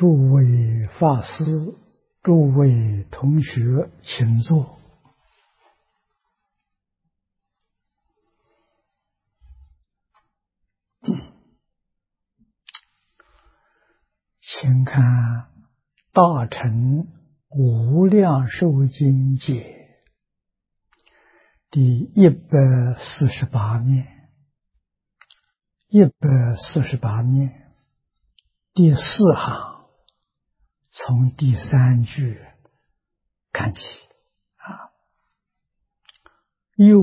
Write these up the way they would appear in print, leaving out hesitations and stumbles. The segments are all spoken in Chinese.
诸位法师、诸位同学，请坐。请看《大乘无量寿经解》第148面，148面第4行，从第3句看起又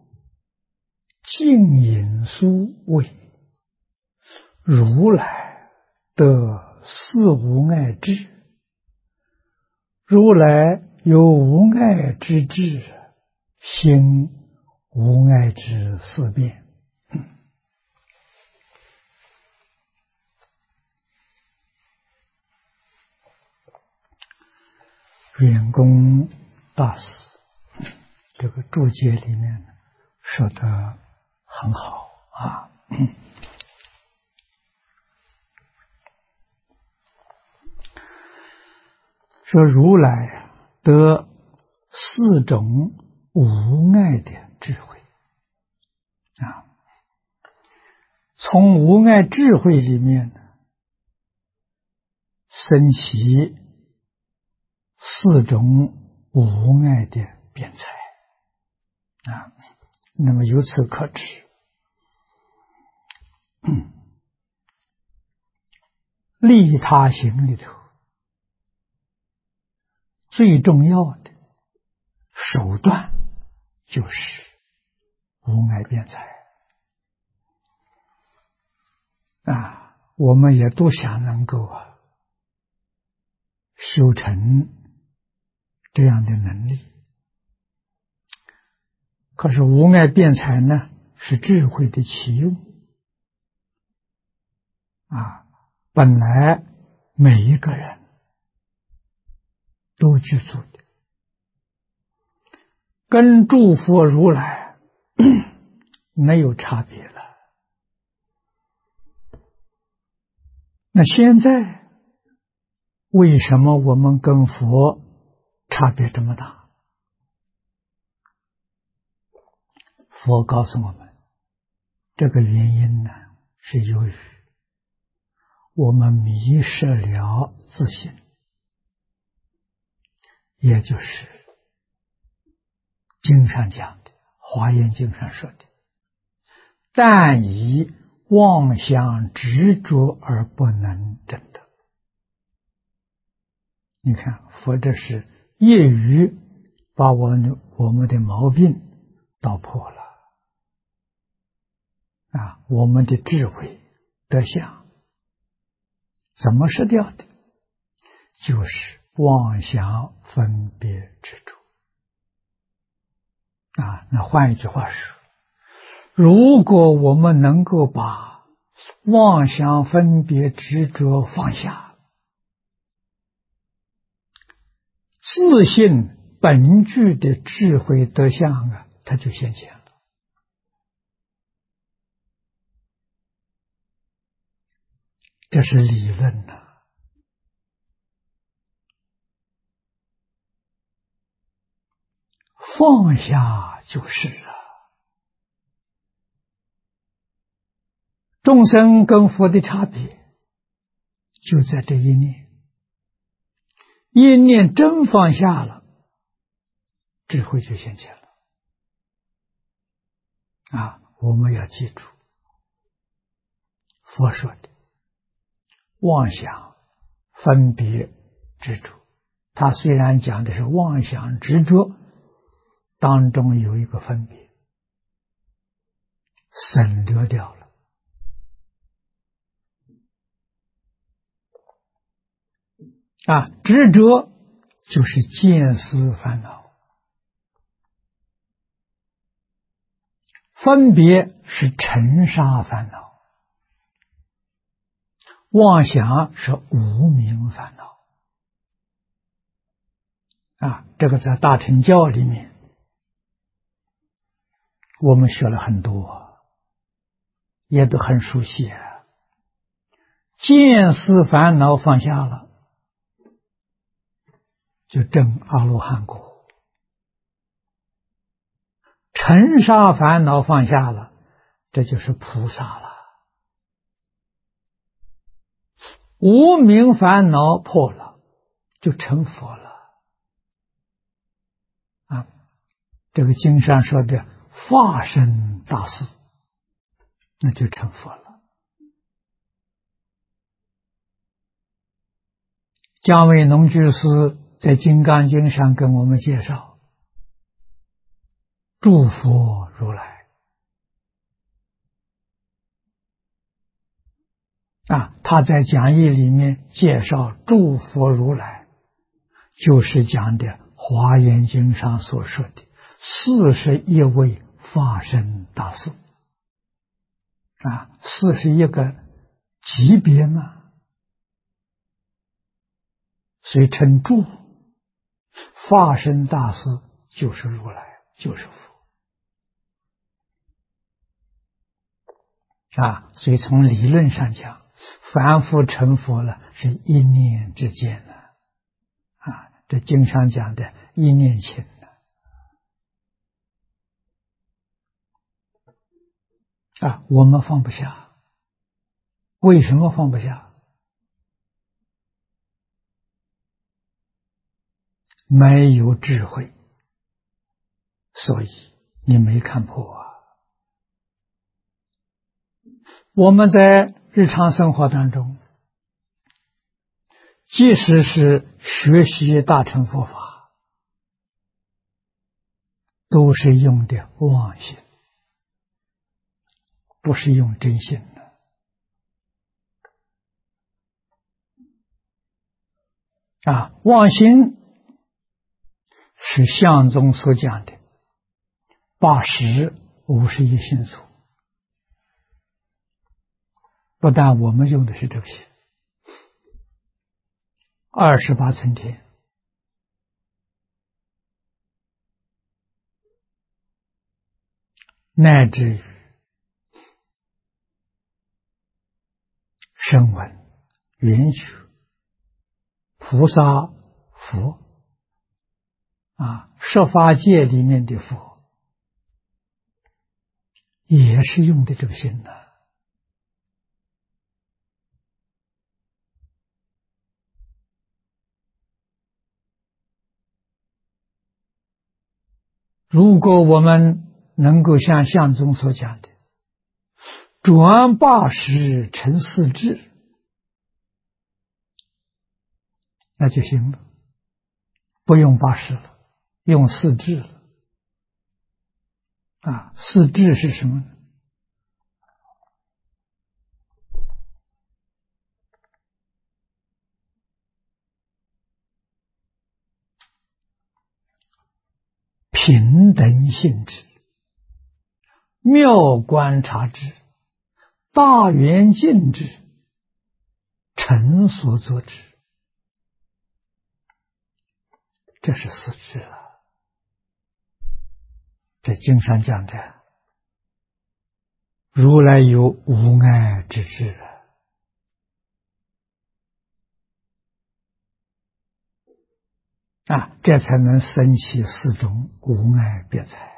净隐书谓：如来得四无碍智，如来有无碍之智，行无碍之四变。圆公大师这个注解里面说得很好啊。说如来得4种无碍的智慧啊，从无碍智慧里面生起4种无碍的辩才啊。那么由此可知，利他行里头最重要的手段就是无碍辩才啊。我们也都想能够修成这样的能力，可是无碍辩才呢，是智慧的起用啊。本来每一个人都具足的，跟诸佛如来没有差别了。那现在为什么我们跟佛差别这么大？佛告诉我们，这个原因呢，是由于我们迷失了自信，也就是经上讲的，华严经上说的，但以妄想执着而不能证得。你看佛这是一语把我们的毛病道破了啊。我们的智慧德相怎么失掉的？就是妄想分别执着啊。那换一句话说，如果我们能够把妄想分别执着放下，自信本具的智慧德相啊，它就显现了。这是理论呐。放下就是啊。众生跟佛的差别就在这一念，一念真放下了，智慧就显现了啊。我们要记住佛说的妄想分别执着，他虽然讲的是妄想执着，当中有一个分别省略掉了啊。执着就是见思烦恼，分别是尘沙烦恼，妄想是无明烦恼啊。这个在大乘教里面我们学了很多，也都很熟悉啊。见思烦恼放下了， 就证阿罗汉果。尘沙烦恼放下了，这就是菩萨了。无明烦恼破了，就成佛了。啊，这个经上说的化身大士，那就成佛了。姜维农居士在《金刚经》上跟我们介绍，诸佛如来他在讲义里面介绍诸佛如来，就是讲的《华严经》上所说的41位化身大士41个级别嘛，所以称诸化身大士就是如来，就是佛所以从理论上讲，凡夫成佛了是一念之间的这经上讲的一念情的我们放不下。为什么放不下？没有智慧，所以你没看破我们在日常生活当中，即使是学习大乘佛法，都是用的妄心，不是用真心的妄心是相宗所讲的80、51心所。不但我们用的是这个心，28层天，乃至于声闻、缘觉、菩萨、佛十法界里面的佛，也是用的这个心的。如果我们能够像相宗所讲的转80成4智，那就行了，不用80了，用4智了4智是什么呢？平等性质、妙观察智、大圆镜智、成所作智，这是4智了。这经上讲的，如来有无碍之智这才能生起4种无碍别财。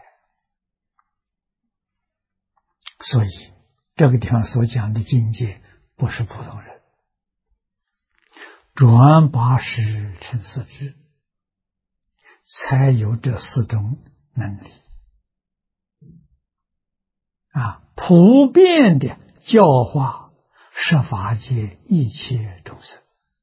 所以这个地方所讲的境界不是普通人，转80成4智，才有这4种能力普遍的教化十法界一切众生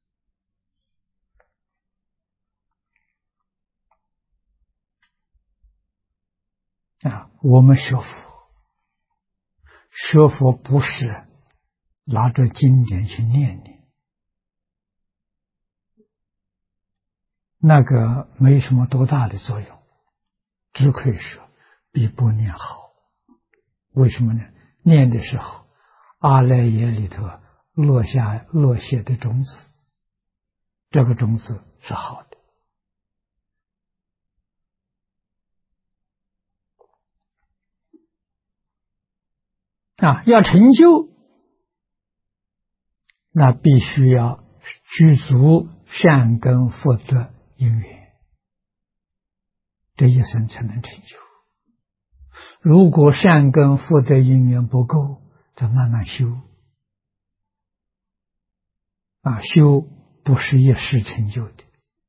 我们学佛不是拿着经典去念，那个没什么多大的作用，只可以说比不念好。为什么呢？念的时候，阿赖耶里头落下的种子，这个种子是好的。要成就，那必须要具足善根福德因缘这一生才能成就。如果善根福德因缘不够，再慢慢修。修不是一时成就的，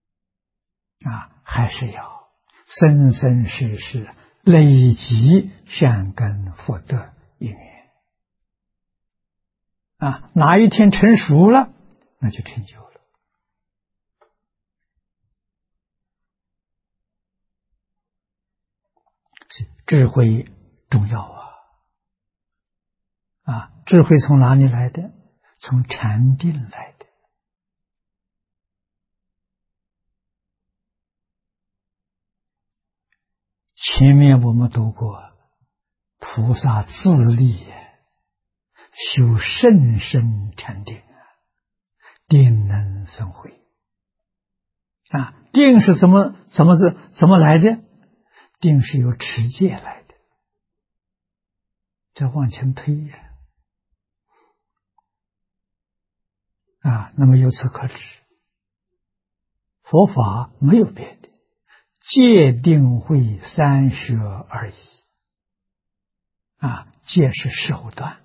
还是要生生世世累积善根福德因缘。哪一天成熟了，那就成就了。智慧重要智慧从哪里来的？从禅定来的。前面我们读过，菩萨自力修甚深禅定，定能生慧。定是怎么来的？定是由持戒来的。这往前推那么由此可知，佛法没有别的，戒定慧三学而已。戒是手段，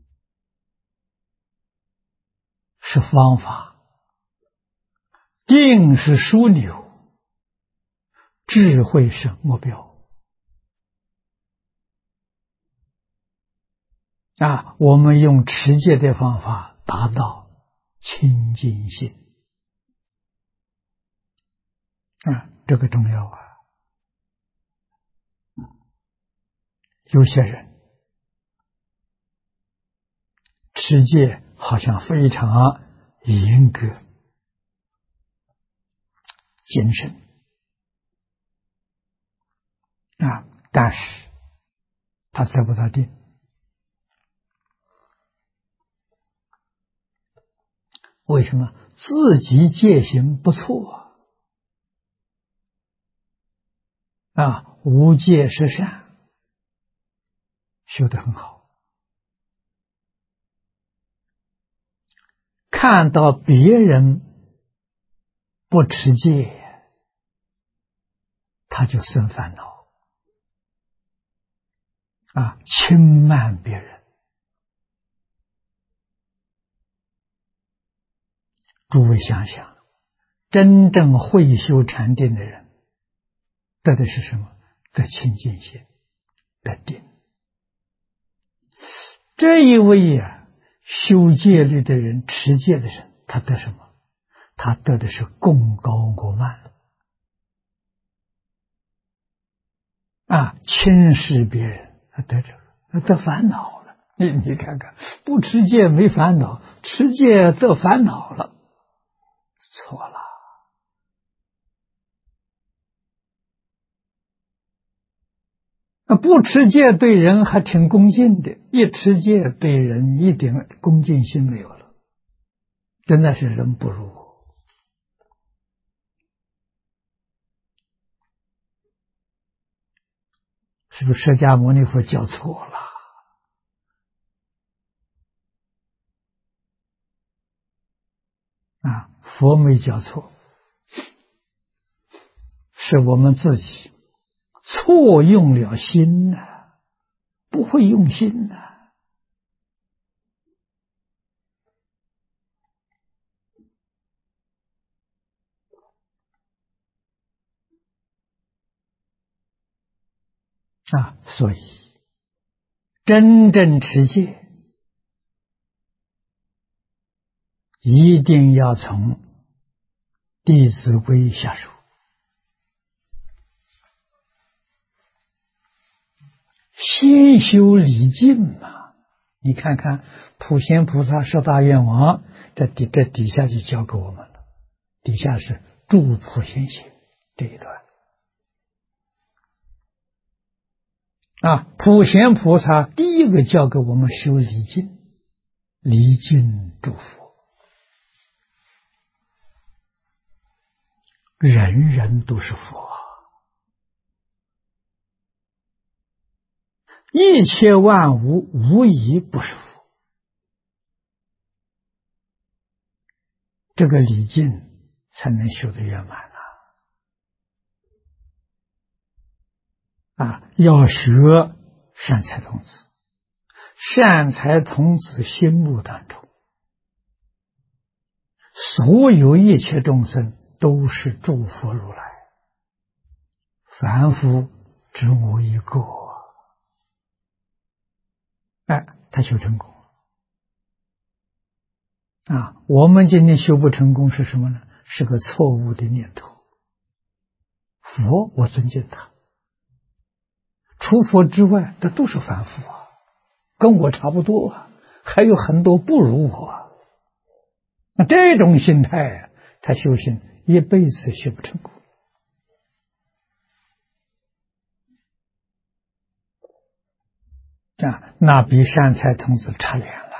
是方法；定是枢纽，智慧是目标。我们用持戒的方法达到清净心，这个重要有些人持戒好像非常严格谨慎但是他得不到定。为什么？自己戒行不错无戒是善，修得很好。看到别人不持戒，他就生烦恼轻慢别人。诸位想想，真正会修禅定的人得的是什么？得清净心，得定。这一位修戒律的人，持戒的人，他得什么？他得的是共高我慢轻视别人，他得这个，得烦恼了。你看看，不持戒没烦恼，持戒得烦恼了，错了。不持戒对人还挺恭敬的，一持戒对人一点恭敬心没有了，真的是人不如我。是不是释迦牟尼佛教错了？佛没教错，是我们自己错用了心不会用心所以真正持戒一定要从《弟子规》下手。先修礼敬嘛，你看看普贤菩萨十大愿王，这底下就教给我们了。底下是助普贤行这一段普贤菩萨第一个教给我们修礼敬，礼敬诸佛，人人都是佛一切万物无一不是佛。这个礼敬才能修得圆满要学善财童子。善财童子心目当中，所有一切众生都是诸佛如来，凡夫只我一个。他修成功我们今天修不成功是什么呢？是个错误的念头。佛我尊敬他，除佛之外的都是凡夫跟我差不多还有很多不如我那这种心态他修行一辈子修不成功那比善财童子差远了。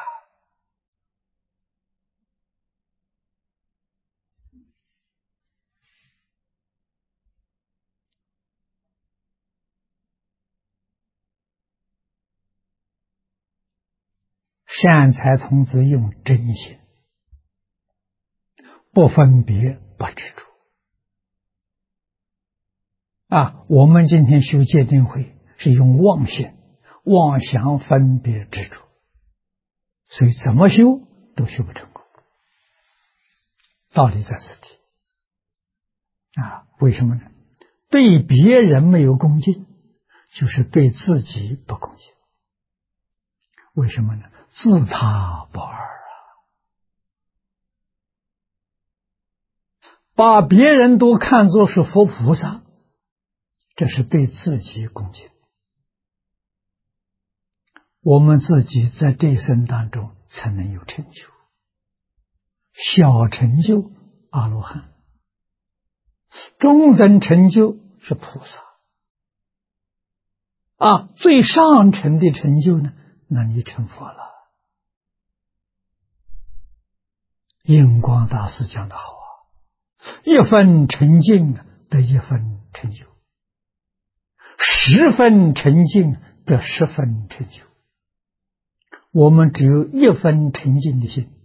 善财童子用真心，不分别，不执着我们今天修戒定慧是用妄心、妄想、分别、执着，所以怎么修都修不成功。道理在此地为什么呢？对别人没有恭敬，就是对自己不恭敬。为什么呢？自他不二把别人都看作是佛菩萨，这是对自己恭敬。我们自己在这一生当中才能有成就，小成就阿罗汉，中等成就是菩萨最上乘的成就呢，那你成佛了。印光大师讲得好一分沉静得一分成就，10分沉静得10分成就。我们只有1分沉静的心，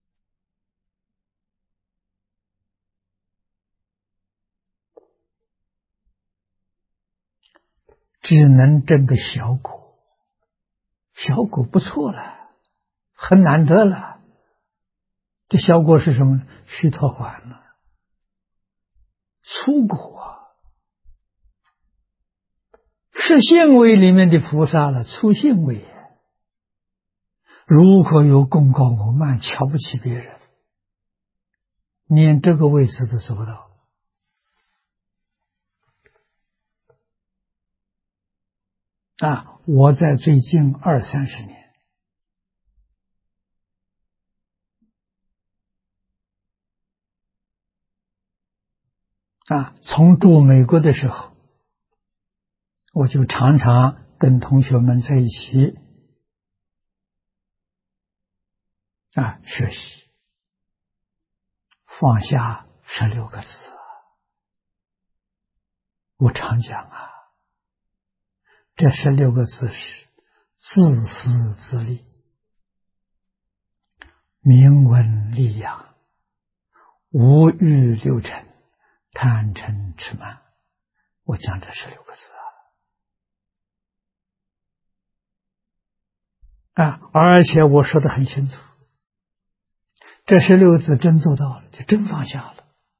只能挣个小果，小果不错了，很难得了。这小果是什么呢？须陀洹了，粗果是性位里面的菩萨了，粗性位。如果有功高我慢，瞧不起别人，连这个位置都做不到我在最近20-30年从住美国的时候，我就常常跟同学们在一起学习放下16个字。我常讲这16个字是自私自利、名闻利养、无欲六尘、贪嗔痴慢。我讲这16个字而且我说得很清楚，这16个字真做到了，就真放下了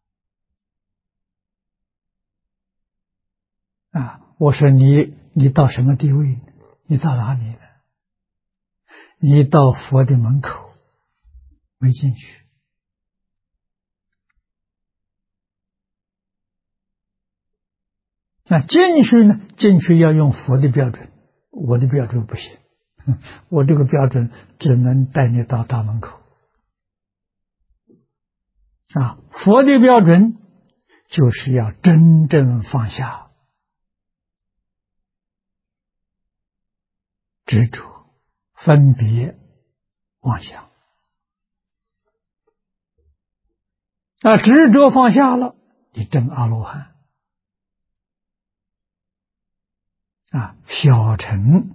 我说你到什么地位呢？你到哪里呢？你到佛的门口没进去进去呢？进去要用佛的标准，我的标准不行，我这个标准只能带你到大门口佛的标准就是要真正放下执着、分别、妄想执着放下了，你证阿罗汉小乘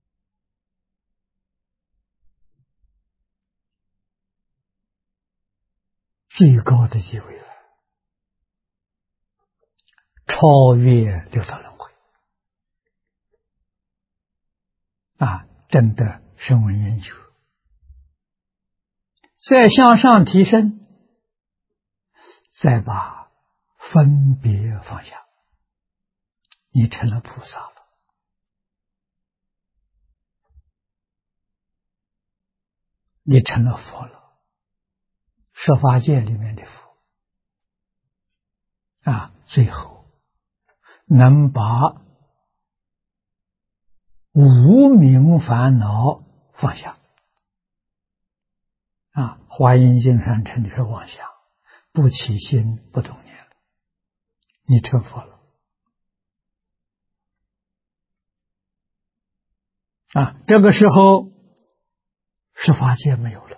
最高的地位了，超越六道轮回真的声闻缘觉，再向上提升，再把分别放下，你成了菩萨了。你成了佛了，十法界里面的佛最后能把无明烦恼放下华严经上称的是妄想，不起心不动念，你成佛了这个时候十法界没有了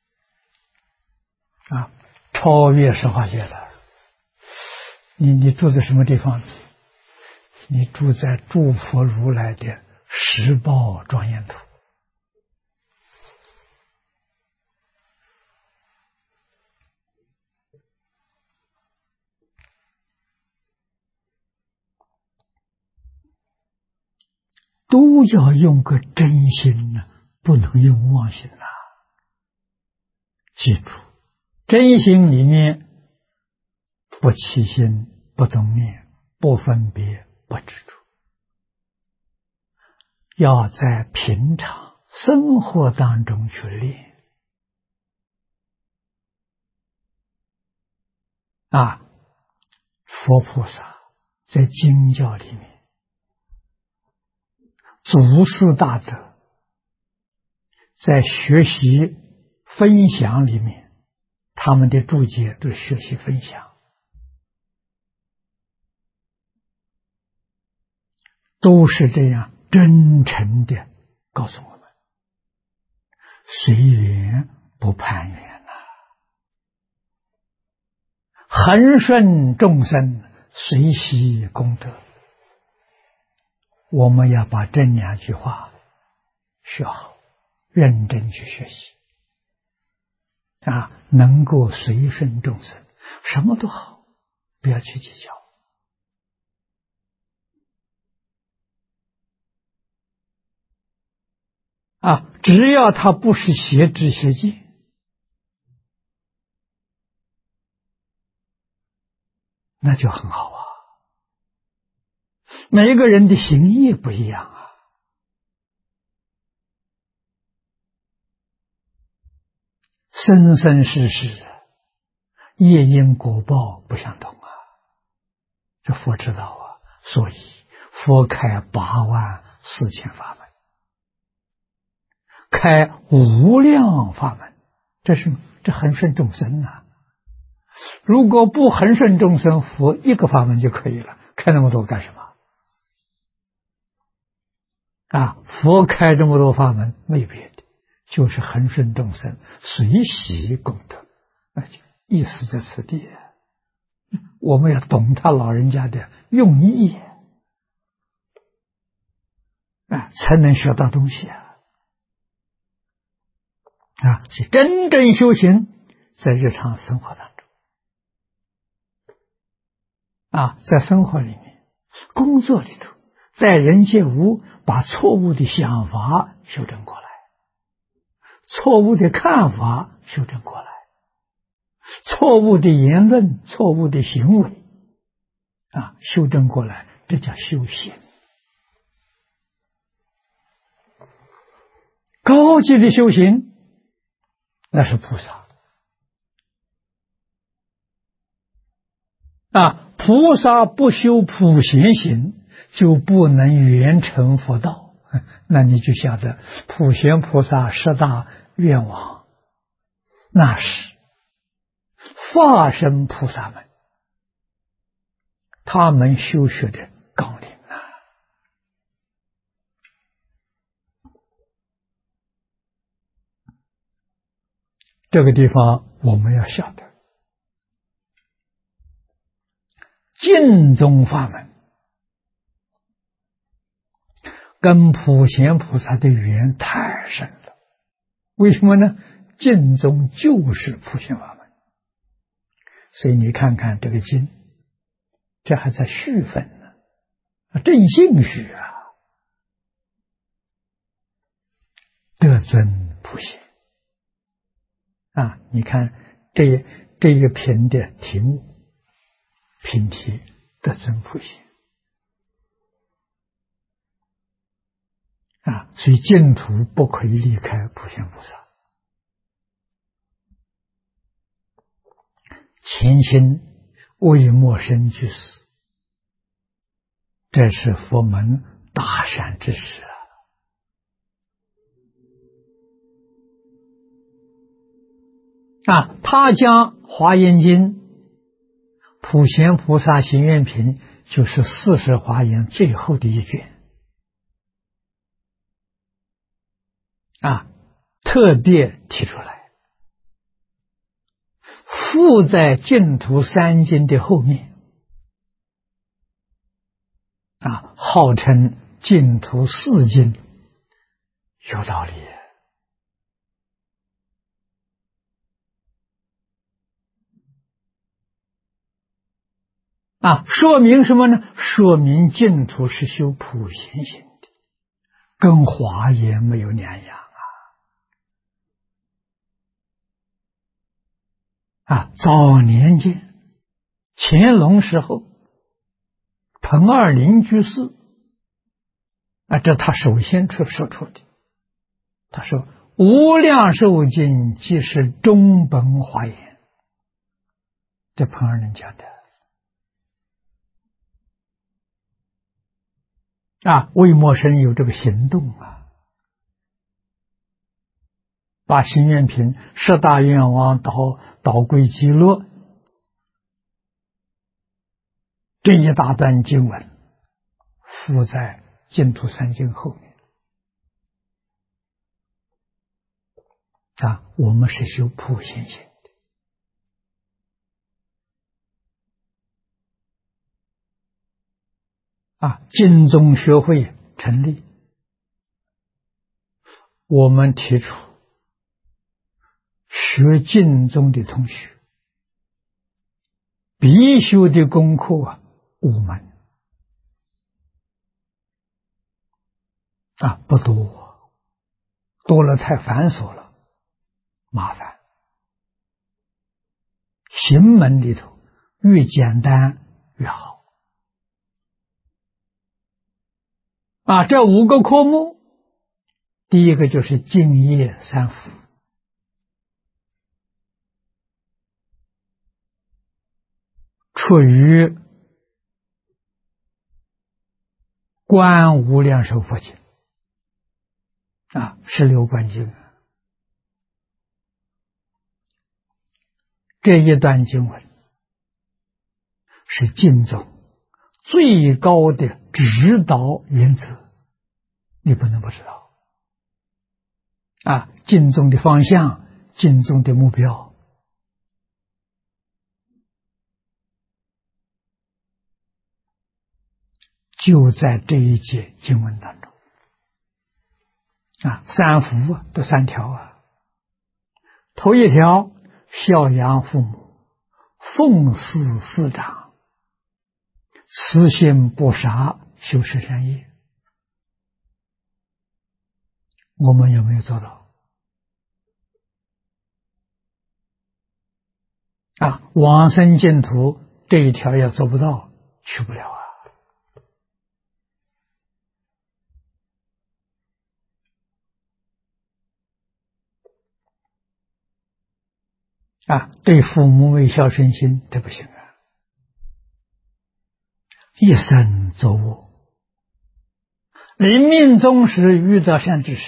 超越十法界了。你住在什么地方？你住在诸佛如来的十报庄严土。都要用个真心不能用妄心记住，真心里面不起心，不动念，不分别，不执着，要在平常生活当中去练佛菩萨在经教里面，祖师大德在学习分享里面，他们的注解都学习分享，都是这样真诚的告诉我们，随缘不攀缘恒顺众生，随喜功德。我们要把这两句话学好，认真去学习能够随顺众生，什么都好，不要去计较只要他不是邪知邪见，那就很好每一个人的行业不一样生生世世业因果报不相同这佛知道所以佛开84000法门，开无量法门，这恒顺众生如果不恒顺众生，佛一个法门就可以了，开那么多干什么佛开这么多法门没别的，就是恒顺众生，随喜功德，意思在此地我们要懂他老人家的用意才能学到东西是真正修行在日常生活当中在生活里面，工作里头，在人接物，把错误的想法修正过来，错误的看法修正过来，错误的言论，错误的行为修正过来，这叫修行。高级的修行那是菩萨菩萨不修普贤行，就不能圆成佛道。那你就晓得普贤菩萨10大愿望，那是化身菩萨们他们修学的纲领这个地方我们要晓得，净宗法门跟普贤菩萨的缘太深了。为什么呢？净宗就是普贤法门，所以你看看这个经，这还在续分呢，正信续尊普贤啊！你看这一个品的题目，品题得尊普贤啊，所以净土不可以离开普贤菩萨。前清魏默生居士，这是佛门大善之士啊！他将《华严经》普贤菩萨行愿品，就是40华严最后的一卷啊，特别提出来，附在净土三经的后面啊，号称净土四经，有道理啊！说明什么呢？说明净土是修普贤行的，跟华严没有两样啊！早年间乾隆时候，彭二林居士啊，这他首先说出的，他说无量寿经即是中本华严，这彭二林讲的啊。魏默生有这个行动啊，把行愿品10大愿望导归极乐这一大段经文附在净土三经后面啊。我们是修普贤行的啊。净宗学会成立，我们提出学净宗的同学必修的功课5门啊，不多，多了太繁琐了，麻烦。行门里头越简单越好啊。这5个科目，第一个就是净业三福，出于观无量寿佛经啊，16观经这一段经文是净宗最高的指导原则，你不能不知道啊。净宗的方向，净宗的目标，就在这一节经文当中啊。三福这3条啊，头一条，孝养父母，奉事师长，慈心不杀，修持善业，我们有没有做到啊？往生净土这一条也做不到，去不了啊！对父母没孝顺心，这不行啊！一生作恶，临命终时遇到善知识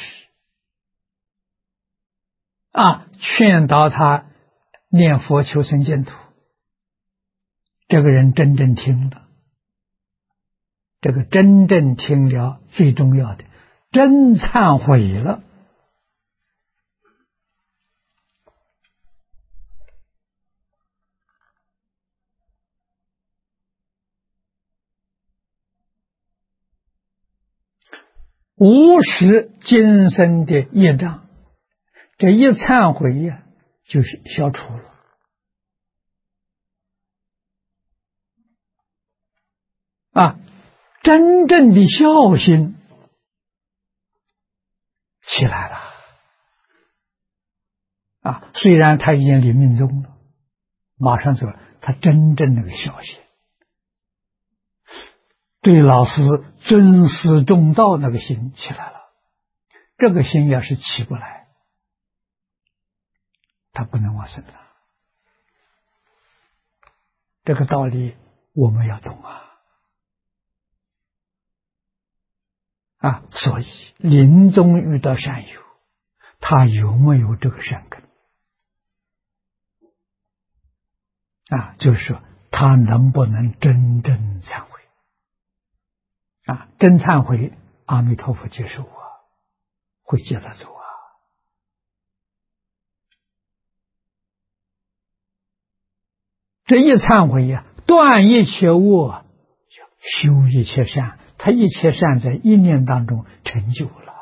啊，劝导他念佛求生净土，这个人真正听了，这个真正听了最重要的，真忏悔了，无视今生的业障，这一忏悔呀，就是消除了啊，真正的孝心起来了虽然他已经临命终了，马上走了，他真正那个孝心，对老师尊师重道那个心起来了。这个心要是起不来，他不能往生了。这个道理我们要懂所以临终遇到善友，他有没有这个善根就是说他能不能真正忏悔真忏悔，阿弥陀佛接受会接他走这一忏悔断一切恶，修一切善，他一切善在一念当中成就了。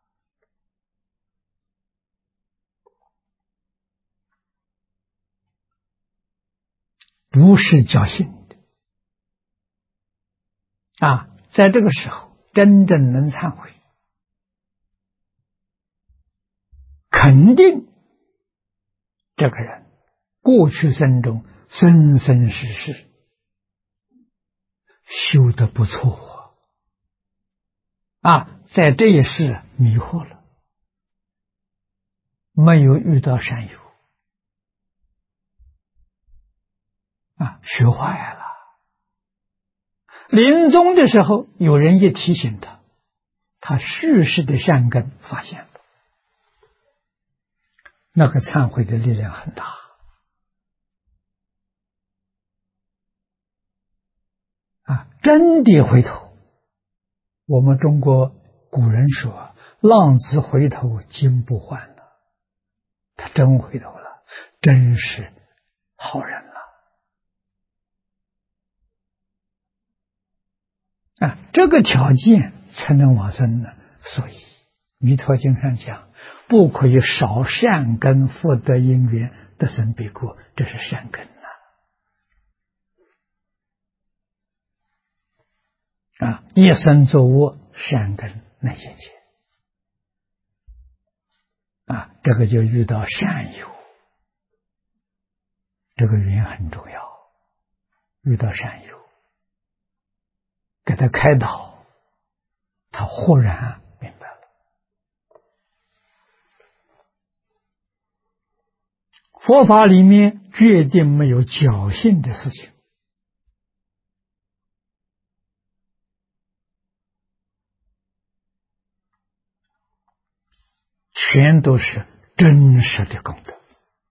不是侥幸的在这个时候真正能忏悔，肯定这个人过去生中生生世世修得不错在这一世迷惑了，没有遇到善友学坏了。临终的时候有人一提醒他，他世世的善根发现了，那个忏悔的力量很大真的回头。我们中国古人说浪子回头金不换了，他真回头了，真是好人了这个条件才能往生呢。所以弥陀经上讲，不可以少善根福德因缘得生彼国，这是善根一生作恶，善根能现前这个就遇到善友，这个缘很重要。遇到善友给他开导，他豁然明白了。佛法里面决定没有侥幸的事情，全都是真实的功德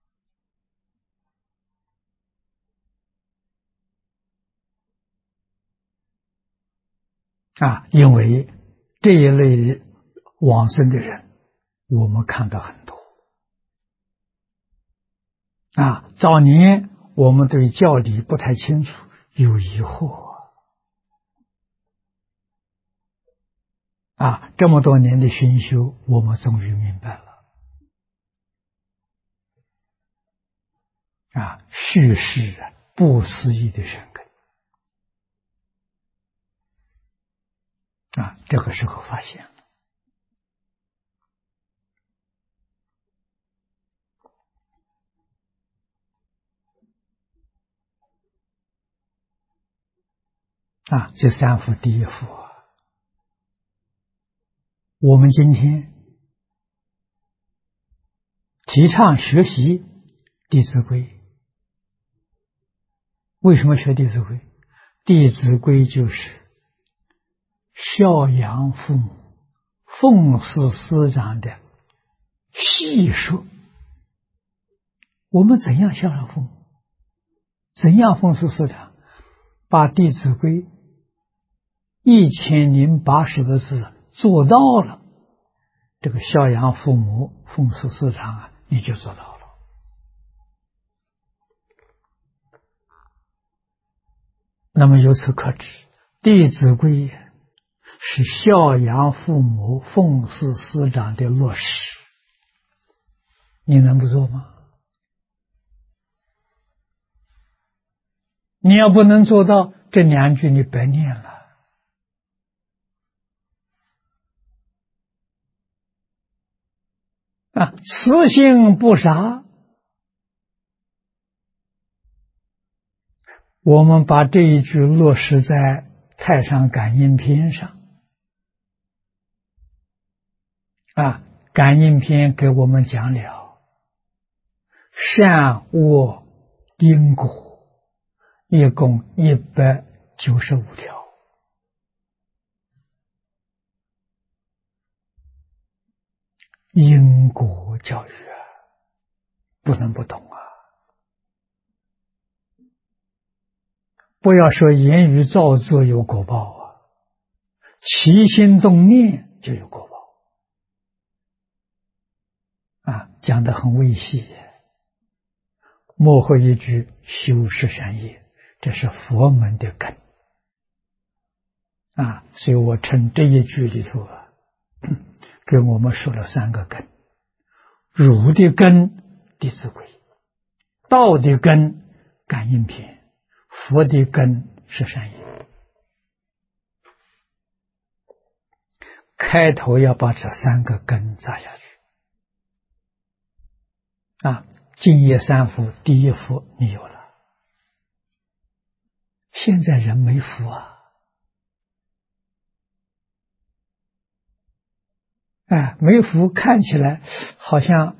因为这一类往生的人我们看到很多早年我们对教理不太清楚，有疑惑这么多年的熏修，我们终于明白了叙事不思议的善根这个时候发现了这三幅第一幅我们今天提倡学习《弟子规》，为什么学《弟子规》？《弟子规》就是孝养父母、奉事师长的细说。我们怎样孝养父母？怎样奉事师长？把《弟子规》1080个字做到了，这个孝养父母、奉事师长你就做到了。那么由此可知，《弟子规》是孝养父母、奉事师长的落实，你能不做吗？你要不能做到，这2句你白念了慈心不杀， 我们把这一句落实在《太上感应篇》上啊，感应篇给我们讲了善恶因果，一共195条。因果教育啊，不能不懂啊！不要说言语造作有果报啊，起心动念就有果报啊，讲得很微细。末后一句修十善业，这是佛门的根啊，所以我称这一句里头啊，给我们说了3个根：儒的根《弟子规》，道的根《感应篇》，佛的根十善业。开头要把这3个根扎下去啊！净业三福，第一福你有了。现在人没福啊！没福，看起来好像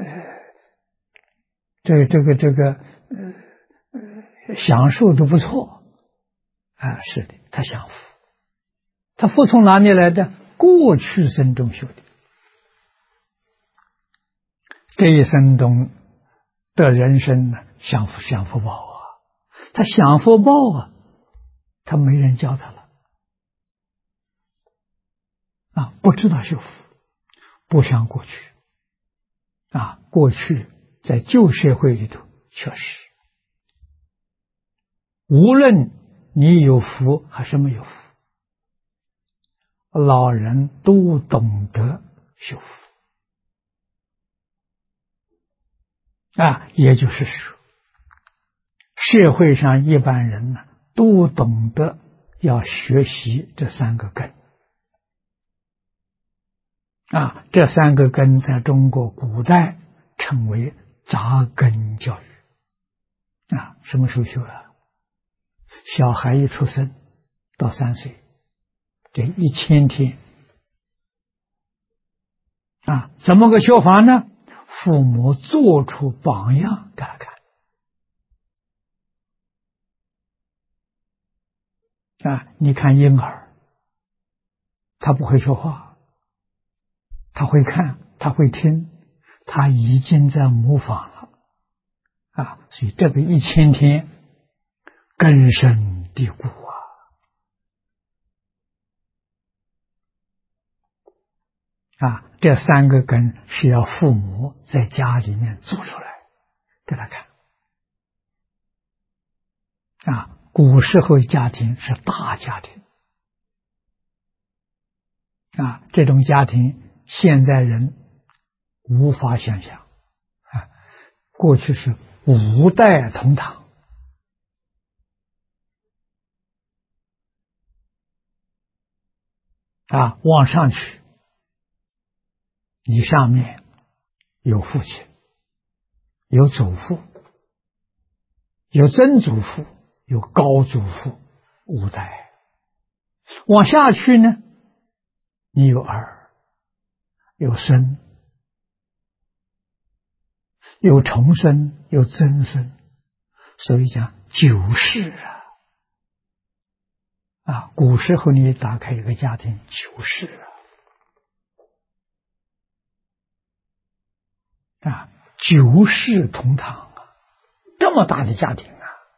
享受都不错啊！是的，他享福，他福从哪里来的？过去生中修的，这一生中的人生呢，享福报啊！他享福报啊，他没人教他了啊，不知道修福，不像过去啊，过去在旧社会里头确实，无论你有福还是没有福，老人都懂得修福啊，也就是说，社会上一般人呢，都懂得要学习这3个根啊，这3个根在中国古代称为扎根教育啊。什么时候修啊？小孩一出生到3岁，这1000天啊，怎么个修法呢？父母做出榜样给他看啊！你看婴儿，他不会说话，他会看，他会听，他已经在模仿了啊！所以这个1000天根深蒂固啊！这3个根是要父母在家里面做出来给他看啊！古时候家庭是大家庭啊，这种家庭现在人无法想象啊！过去是5代同堂啊，往上去，你上面有父亲，有祖父，有曾祖父，有高祖父，5代。往下去呢，你有儿，有孙，有重孙，有曾孙，所以讲9世啊！古时候你打开一个家庭，9世啊，9世同堂啊，这么大的家庭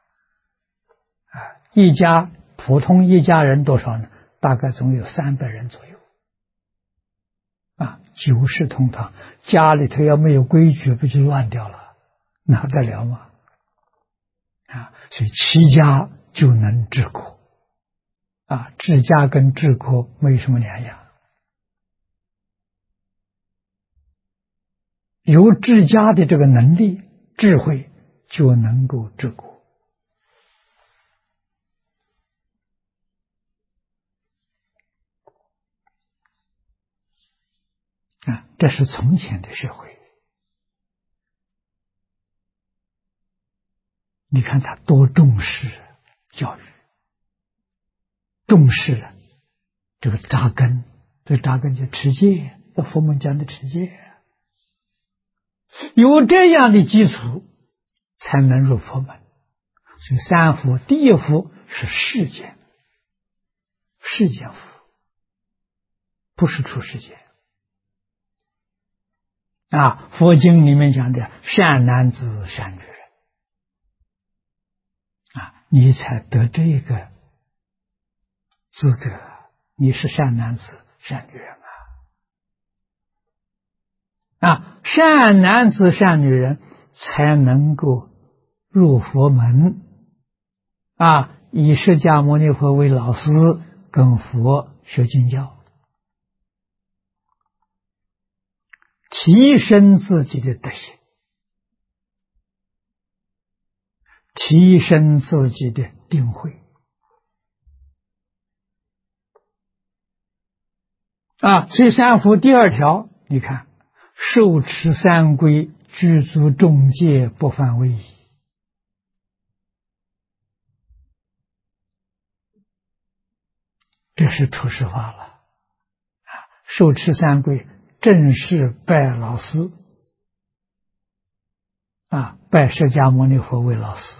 一家普通一家人多少呢？大概总有300人左右啊，9世同堂，家里头要没有规矩，不就乱掉了？哪得了吗？啊，所以齐家就能治国啊，治家跟治国没什么两样。有治家的这个能力、智慧，就能够治国啊！这是从前的社会，你看他多重视教育，重视这个扎根，这扎根就持戒，这佛门讲的持戒，有这样的基础，才能入佛门。所以三福，第一福是世间，世间福，不是出世间。佛经里面讲的善男子、善女人，你才得这个资格，你是善男子、善女人善男子、善女人才能够入佛门以释迦牟尼佛为老师，跟佛学经教，提升自己的德行，提升自己的定慧所以三福第二条，你看，受持三规，具足众戒，不犯威仪。这是出世法了受持三规，正式拜老师拜释迦牟尼佛为老师，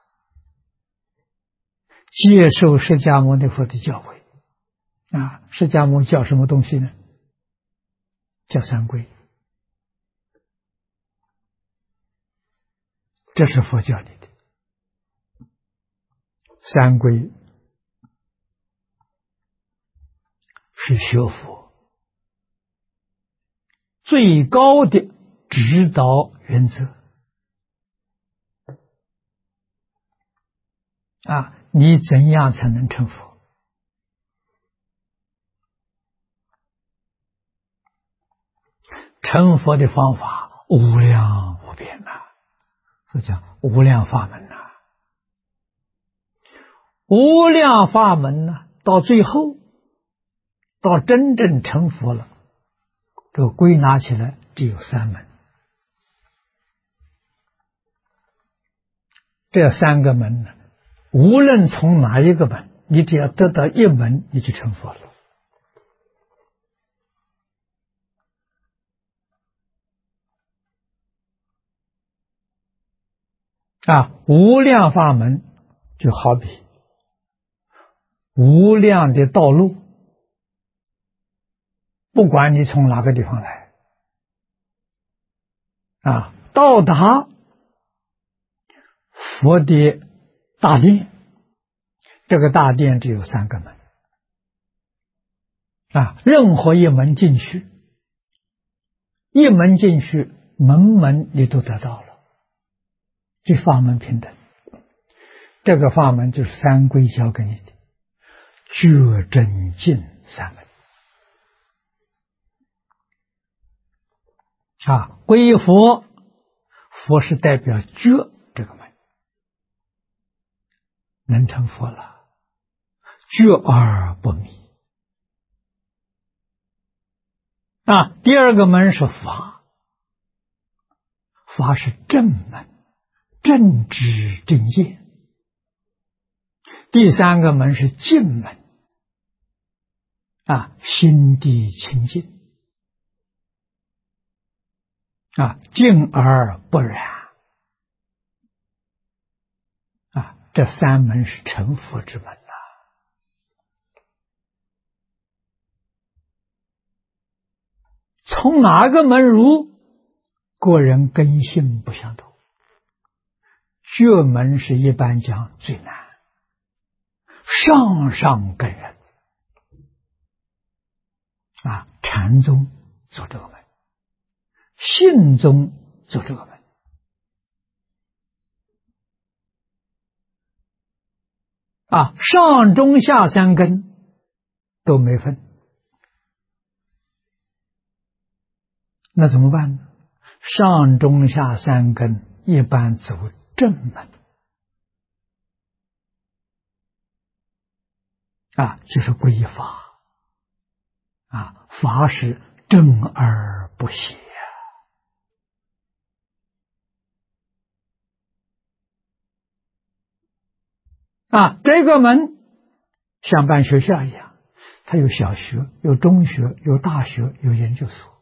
接受释迦牟尼佛的教诲释迦牟尼教什么东西呢？叫三规，这是佛教里的三规，是学佛最高的指导原则你怎样才能成佛？成佛的方法无量无边所以讲无量法门无量法门到最后到真正成佛了，这个归纳起来只有三门。这三个门无论从哪一个门，你只要得到一门，你就成佛了无量法门就好比无量的道路，不管你从哪个地方来到达佛的大殿，这个大殿只有三个门任何一门进去，一门进去，门门你都得到了，这法门平等。这个法门就是三规教给你的觉真净三门归佛，佛是代表觉这个门，能成佛了，觉而不迷第二个门是法，法是正门，正知正见。第三个门是净门心地清净净而不染这三门是成佛之门从哪个门入，个人根性不相同。觉门是一般讲最难，上上根人禅宗走这个门，信宗走这个门上中下三根都没分，那怎么办呢？上中下三根一般走正门就是归法法是正而不邪这个门像办学校一样，它有小学，有中学，有大学，有研究所。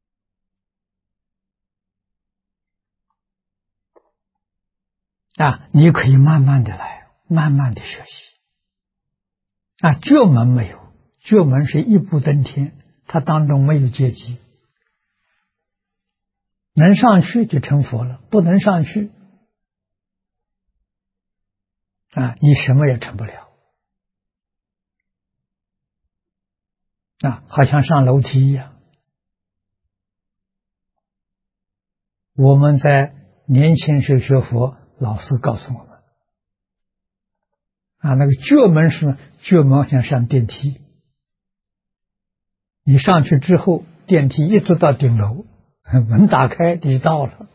你可以慢慢的来，慢慢的学习。觉门没有，觉门是一步登天，它当中没有阶级，能上去就成佛了，不能上去，你什么也成不了。好像上楼梯一样。我们在年轻时学佛，老师告诉我们，那个觉门是什么？觉门好像上电梯，你上去之后，电梯一直到顶楼，门打开你到了。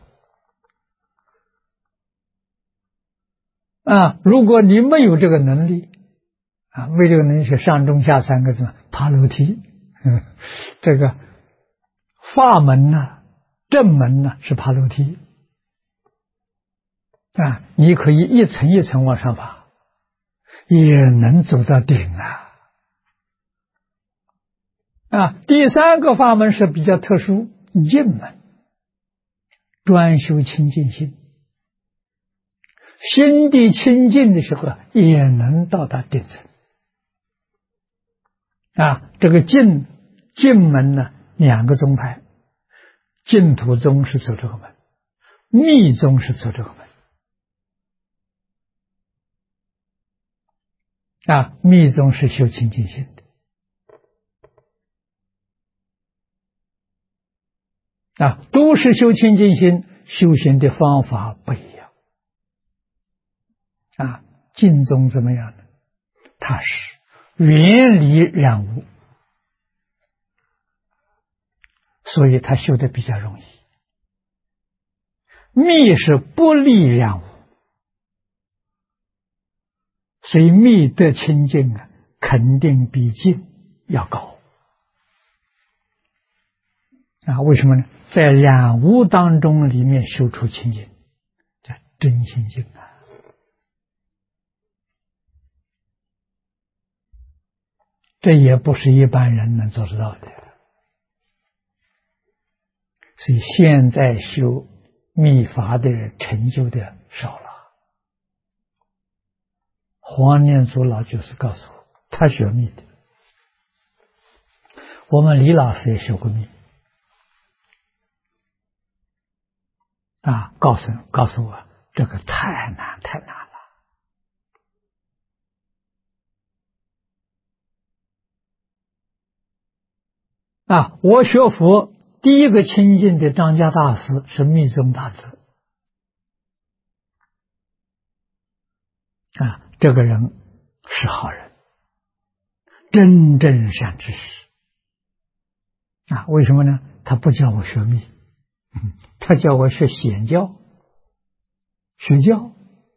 如果你没有这个能力，没这个能力是上中下三个字，爬楼梯。这个法门正门是爬楼梯。你可以一层一层往上爬，也能走到顶第三个法门是比较特殊，净门，专修清净心。心地清净的时候，也能到达定层。这个净门两个宗派，净土宗是走这个门，密宗是走这个门。密宗是修清净心的。都是修清净心，修行的方法不一样。净宗怎么样呢？它是远离染污，所以它修的比较容易。密是不离染污，所以密的清净肯定比净要高。为什么呢？在染污当中里面修出清净，叫真清净这也不是一般人能做得到的。所以现在修密法的人成就的少了。黄念祖老就是告诉我，他学密的。我们李老师也学过密。告诉我这个太难了。我学佛第一个亲近的张家大师是密宗大德。这个人是好人，真正善知识。为什么呢？他不叫我学密，他叫我学显教，学教。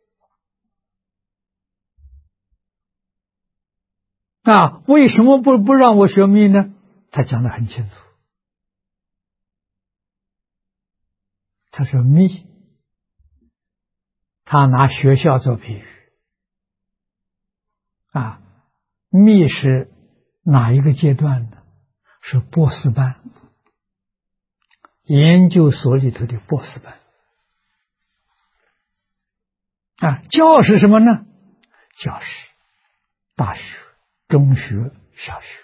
为什么不让我学密呢？他讲得很清楚。他说密，他拿学校做比喻。密是哪一个阶段呢？是博士班，研究所里头的博士班。教是什么呢？教是大学、中学、小学。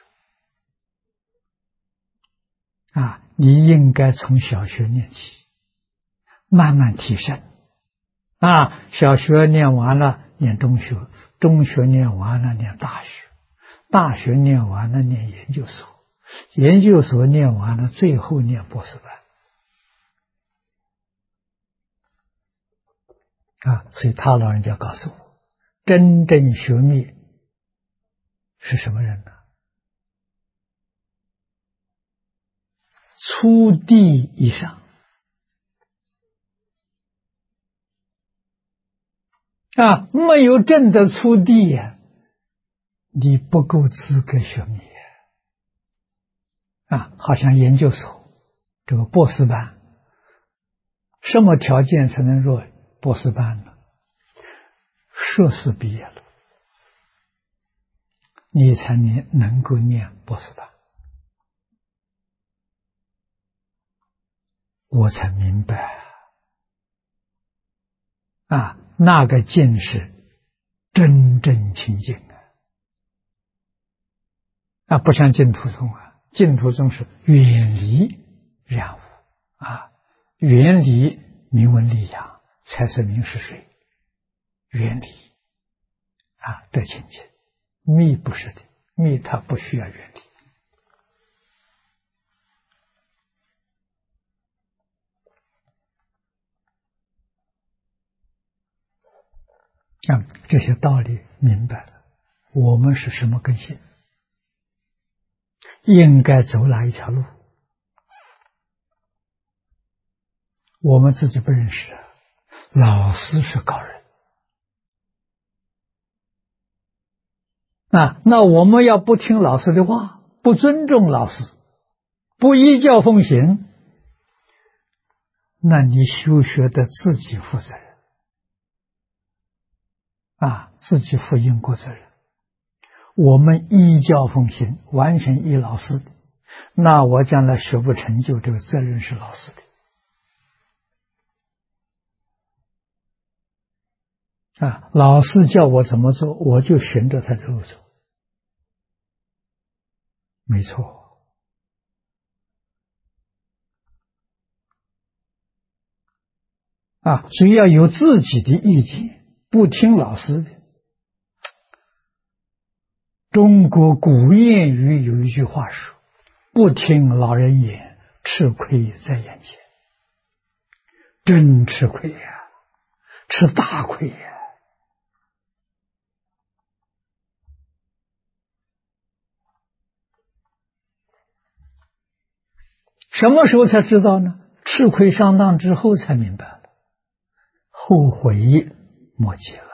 你应该从小学念起，慢慢提升。小学念完了念中学，中学念完了念大学，大学念完了念研究所，研究所念完了最后念博士班。所以他老人家告诉我，真正学密是什么人呢？初地以上。没有证的初地你不够资格学密好像研究所这个博士班，什么条件才能入博士班呢？硕士毕业了， 你才能够念波斯达。我才明白那个境是真正清净不像净土宗净土宗是远离染污远离名闻利养、财色名食睡，远离得清净。密不是的，密它不需要远离。这些道理明白了，我们是什么根性？应该走哪一条路？我们自己不认识老师是高人那我们要不听老师的话，不尊重老师，不依教奉行，那你修学的自己负责任自己负因果责任。我们依教奉行，完全依老师的，那我将来学不成就，这个责任是老师的老师叫我怎么做，我就循着他的路走，没错所以要有自己的意见，不听老师的。中国古谚语有一句话说，不听老人言，吃亏在眼前。真吃亏吃大亏什么时候才知道呢？吃亏上当之后才明白了，后悔莫及了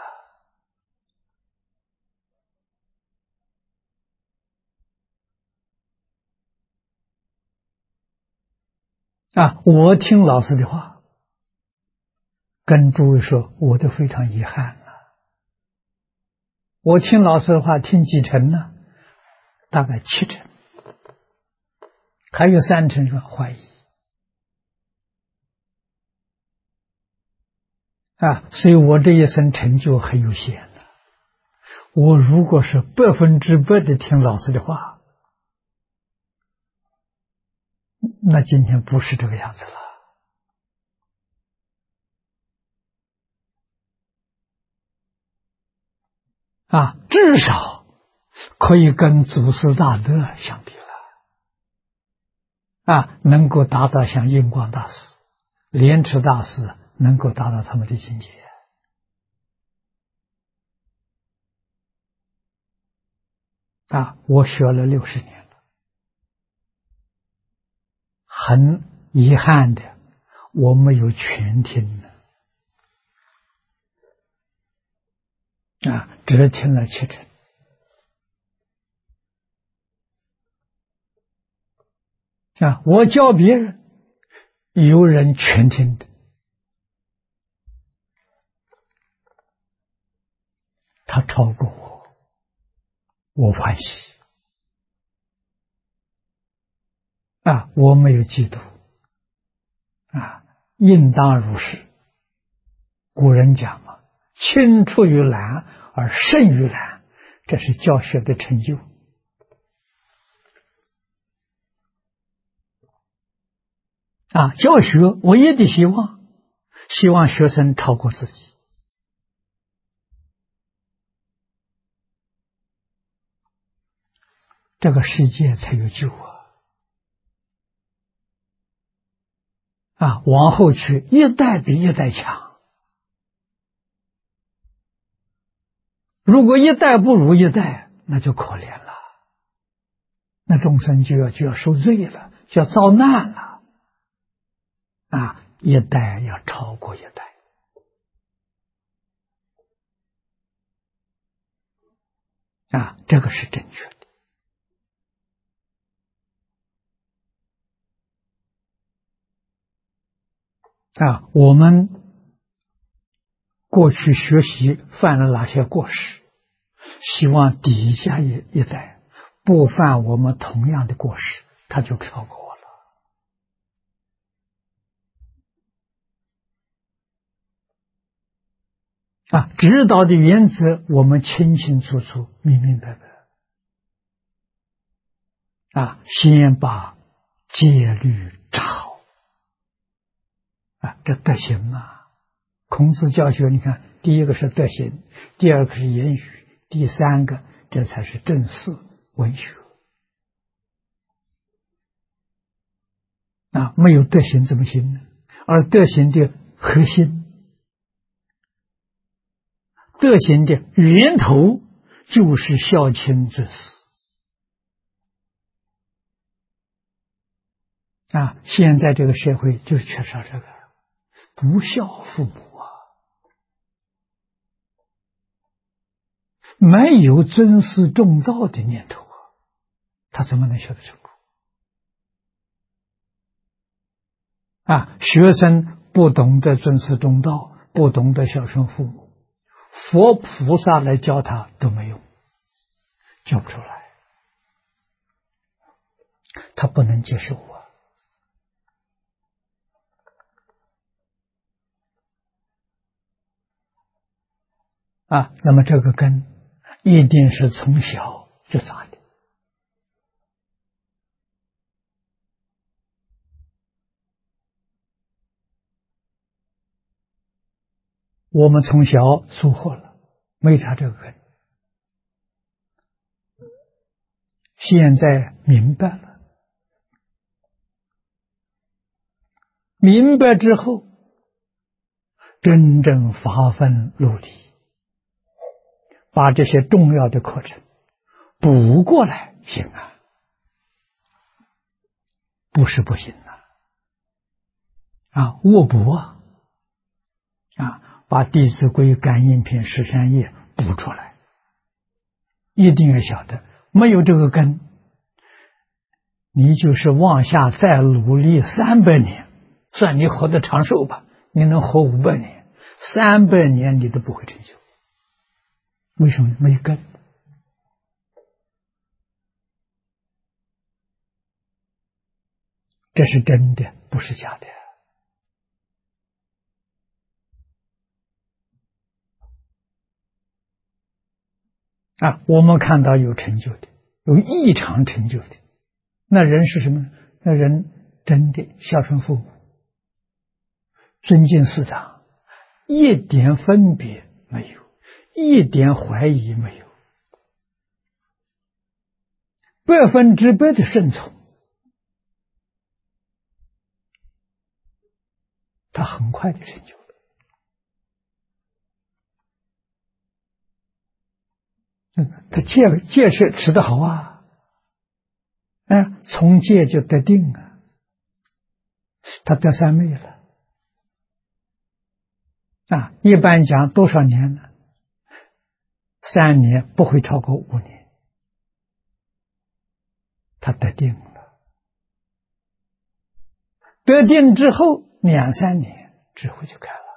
我听老师的话，跟诸位说，我都非常遗憾我听老师的话听几成呢？大概7成，还有3成是怀疑所以我这一生成就很有限我如果是100%的听老师的话，那今天不是这个样子了至少可以跟祖师大德相比了能够达到像印光大师、莲池大师能够达到他们的境界我学了60年了，很遗憾的我没有全听只听了7成我教别人有人全听的，他超过我欢喜我没有嫉妒应当如是。古人讲青出于蓝而胜于蓝，这是教学的成就教学唯一的希望学生超过自己，这个世界才有救往后去一代比一代强，如果一代不如一代，那就可怜了，那众生就要受罪了，就要遭难了一代要超过一代这个是正确的我们过去学习犯了哪些过失， 希望底下一代不犯我们同样的过失，他就超过我了。指导的原则我们清清楚楚、明明白白。先把戒律扎好。这德行嘛。孔子教学，你看，第一个是德行，第二个是言语，第三个这才是正事文学。没有德行怎么行呢？而德行的核心，德行的源头就是孝亲之事。现在这个社会就缺少这个，不孝父母没有尊师重道的念头他怎么能学得成功？学生不懂得尊师重道，不懂得孝顺父母，佛菩萨来教他都没用，教不出来，他不能接受那么这个根一定是从小就扎的。我们从小疏忽了，没扎这个根，现在明白了，明白之后真正发奋努力，把这些重要的课程补过来，行不是不行卧补把《弟子规》《感应篇》《十三页》补出来，一定要晓得，没有这个根，你就是往下再努力300年，算你活得长寿吧，你能活500年，300年你都不会成就。为什么？没根。这是真的，不是假的。我们看到有成就的，有异常成就的，那人是什么？那人真的孝顺父母，尊敬师长，一点分别没有，一点怀疑没有，100%的顺从，他很快就成就了。他戒是持得好从戒就得定他得三昧了一般讲多少年呢？3年不会超过5年，他得定了。得定之后2、3年，智慧就开了。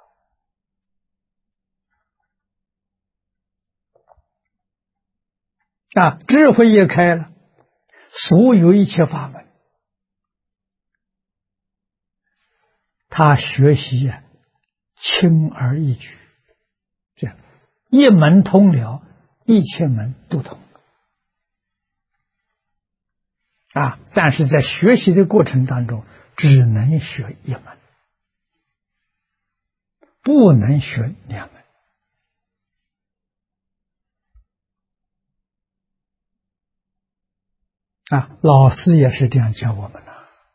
智慧也开了，所有一切法门，他学习轻而易举，这样一门通了，一切门都通但是在学习的过程当中，只能学一门，不能学2门。老师也是这样教我们的。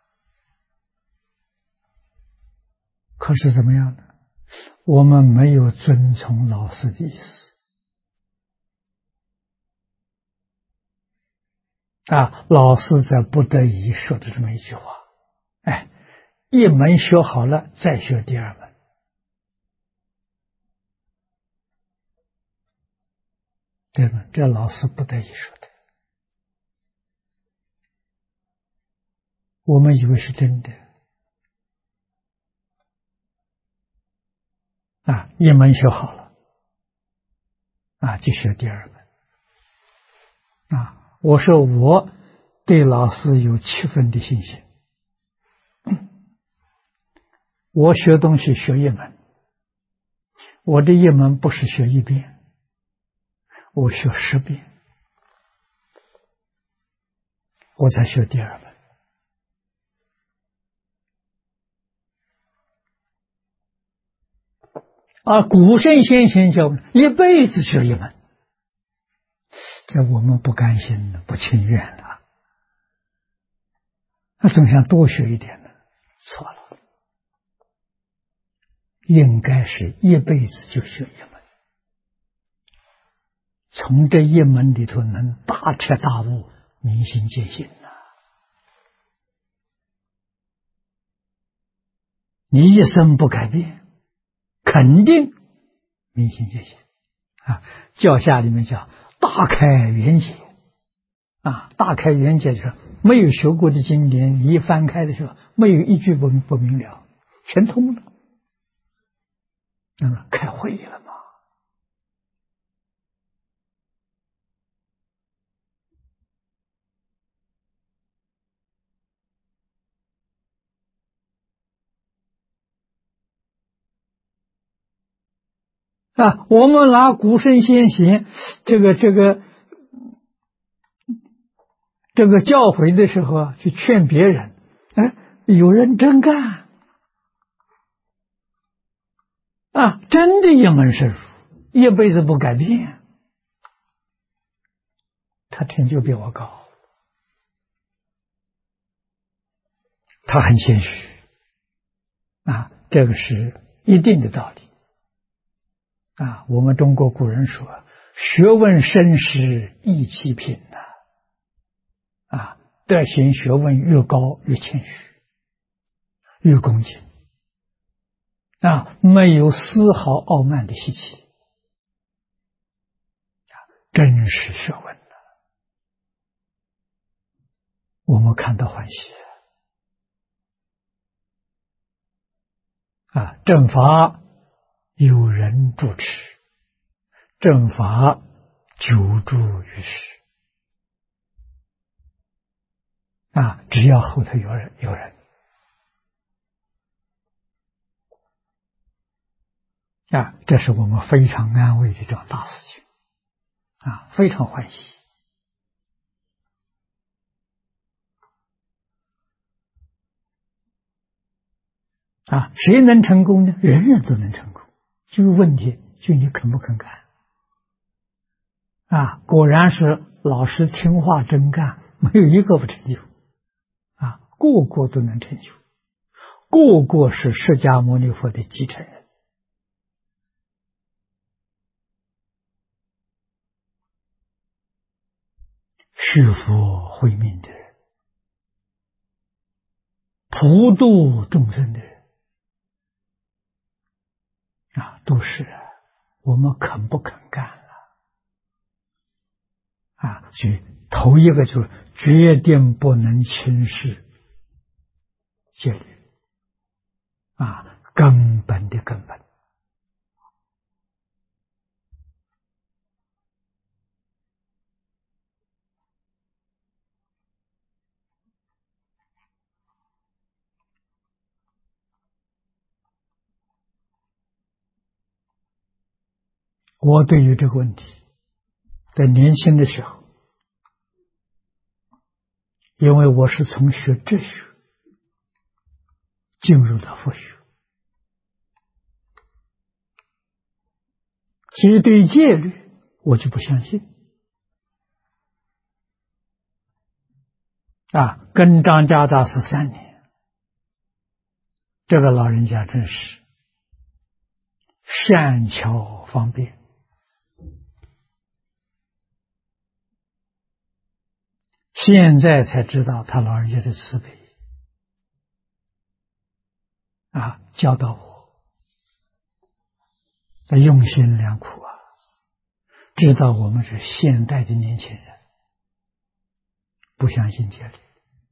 可是怎么样呢？我们没有遵从老师的意思老师在不得已说的这么一句话，一门学好了再学第2门，对吗？这老师不得已说的，我们以为是真的一门学好了就学第2门， 我说我对老师有7分的信心。我学东西学一门，我这一门不是学1遍，我学10遍，我才学第2门。古圣先贤教一辈子学一门，这我们不甘心不情愿了。总想多学一点呢？错了，应该是一辈子就学一门，从这一门里头能大彻大悟，明心见性呐。你一生不改变，肯定明心见性教下里面叫大开圆解大开圆解就是没有学过的经典，你一翻开的时候，没有一句不明了，全通了，那么开会了嘛。我们拿古圣先贤这个教诲的时候去劝别人，有人真干真的一门深入，一辈子不改变，他成就比我高，他很谦虚这个是一定的道理我们中国古人说学问深时意气品德行学问越高越谦虚，越恭敬没有丝毫傲慢的习气真是学问我们看到欢喜正法有人主持，正法久住于世只要后头有人这是我们非常安慰的这种大事情非常欢喜谁能成功呢？人人都能成功，就是问题就你肯不肯干果然是老实听话真干，没有一个不成就个个都能成就，个个是释迦牟尼佛的继承人。续佛慧命的人，普度众生的人都是我们肯不肯干了所以头一个就是决定不能轻视戒律根本的根本我对于这个问题在年轻的时候，因为我是从学哲学进入到佛学，所以对于戒律我就不相信跟张家大师3年，这个老人家真是善巧方便，现在才知道他老人家的慈悲教导我用心良苦知道我们是现代的年轻人不相信戒律，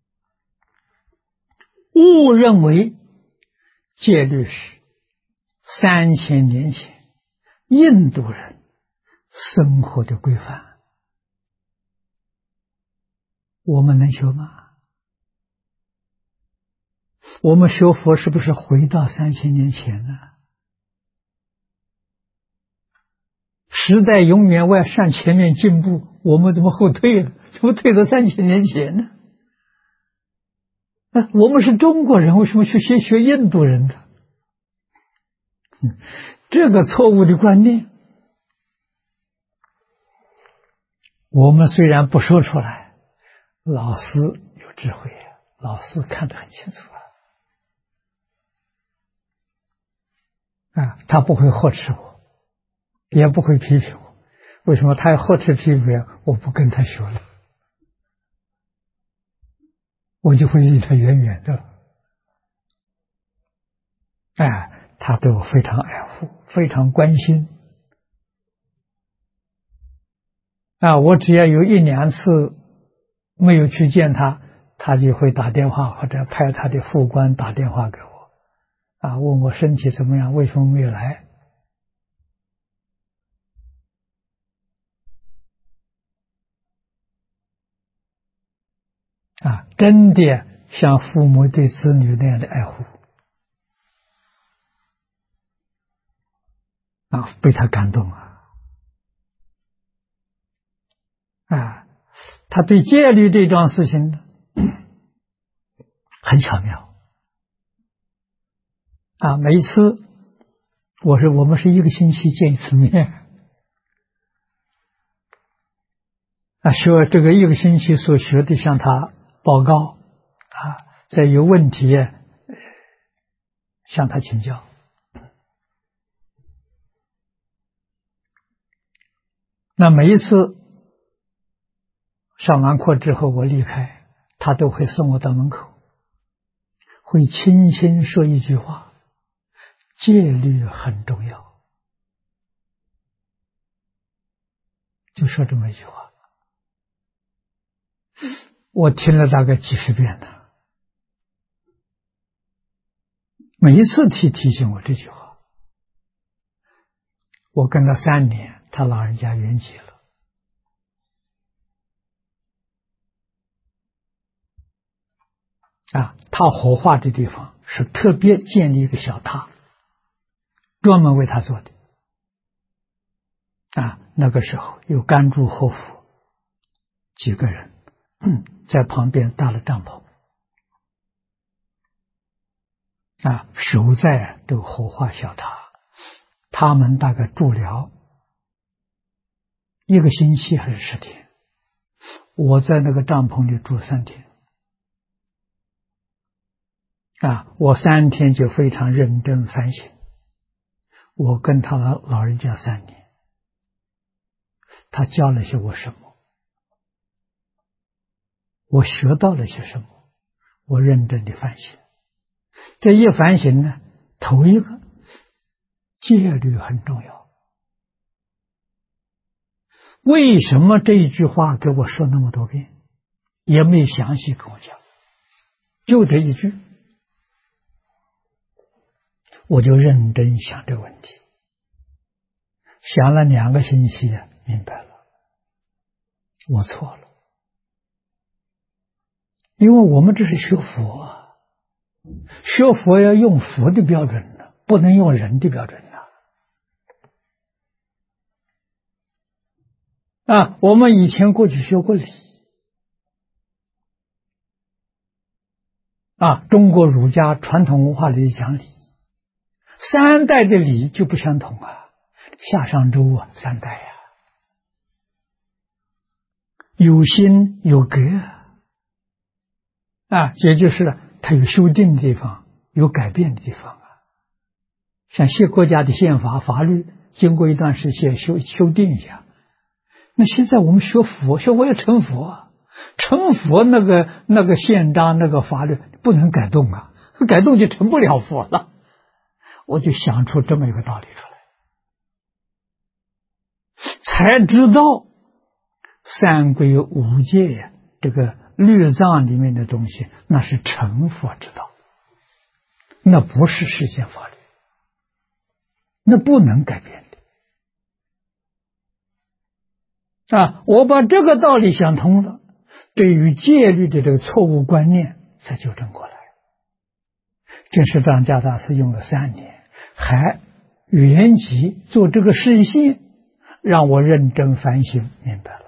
误认为戒律是3000年前印度人生活的规范我们能修吗？我们学佛是不是回到3000年前呢？时代永远向前面进步，我们怎么后退了？怎么退到3000年前呢？我们是中国人，为什么去学印度人的？这个错误的观念，我们虽然不说出来，老师有智慧，老师看得很清楚他不会呵斥我，也不会批评我。为什么他要呵斥批评我？不跟他学了，我就会离他远远的。他对我非常爱护，非常关心。我只要有1、2次没有去见他，他就会打电话或者派他的副官打电话给我，问我身体怎么样，为什么没有来。真的像父母对子女那样的爱护。被他感动他对戒律这桩事情很巧妙每一次我们是1个星期见1次面学这个1个星期所学的向他报告再有问题向他请教。那每一次上完课之后我离开，他都会送我到门口，会轻轻说一句话：戒律很重要。就说这么一句话，我听了大概几10遍了，每一次提醒我这句话。我跟他3年，他老人家圆寂了。他火化的地方是特别建立一个小塔，专门为他做的。那个时候有甘珠活佛几个人在旁边搭了帐篷守在这个火化小塔。他们大概住了1个星期还是10天，我在那个帐篷里住3天我3天就非常认真反省，我跟他老人家3年，他教了些我什么，我学到了些什么，我认真的反省。这一反省呢，头一个戒律很重要。为什么这一句话给我说那么多遍，也没详细跟我讲，就这一句，我就认真想这个问题，想了2个星期明白了，我错了。因为我们这是学佛学佛要用佛的标准不能用人的标准我们以前过去学过礼中国儒家传统文化里讲礼，3代的礼就不相同下上周3代有心有格也就是它有修订的地方，有改变的地方像些国家的宪法法律经过一段时间修订一样。那现在我们学佛要成佛成佛那个宪章那个法律不能改动改动就成不了佛了。我就想出这么一个道理出来，才知道3规5戒这个律藏里面的东西，那是成佛之道，那不是世间法律，那不能改变的我把这个道理想通了， 对于戒律的这个错误观念才纠正过来。这是张家大师用了3年，还圆寂做这个示现，让我认真反省明白了。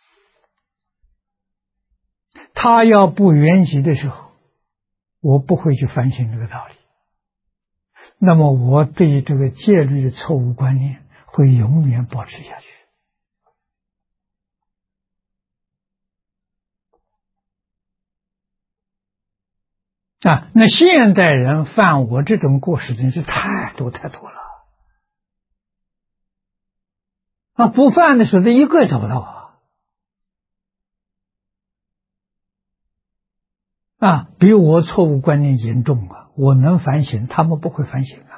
他要不圆寂的时候，我不会去反省这个道理，那么我对这个戒律的错误观念会永远保持下去。那现代人犯我这种过失的人是太多太多了。不犯的时候，他一个也找不到比我错误观念严重我能反省，他们不会反省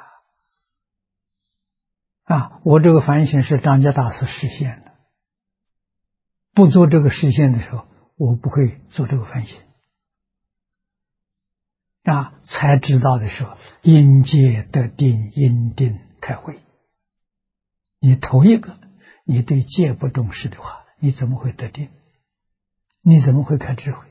我这个反省是张家大师实现的，不做这个实现的时候，我不会做这个反省才知道的时候，因戒得定，因定开慧。你头一个，你对戒不重视的话，你怎么会得定？你怎么会开智慧？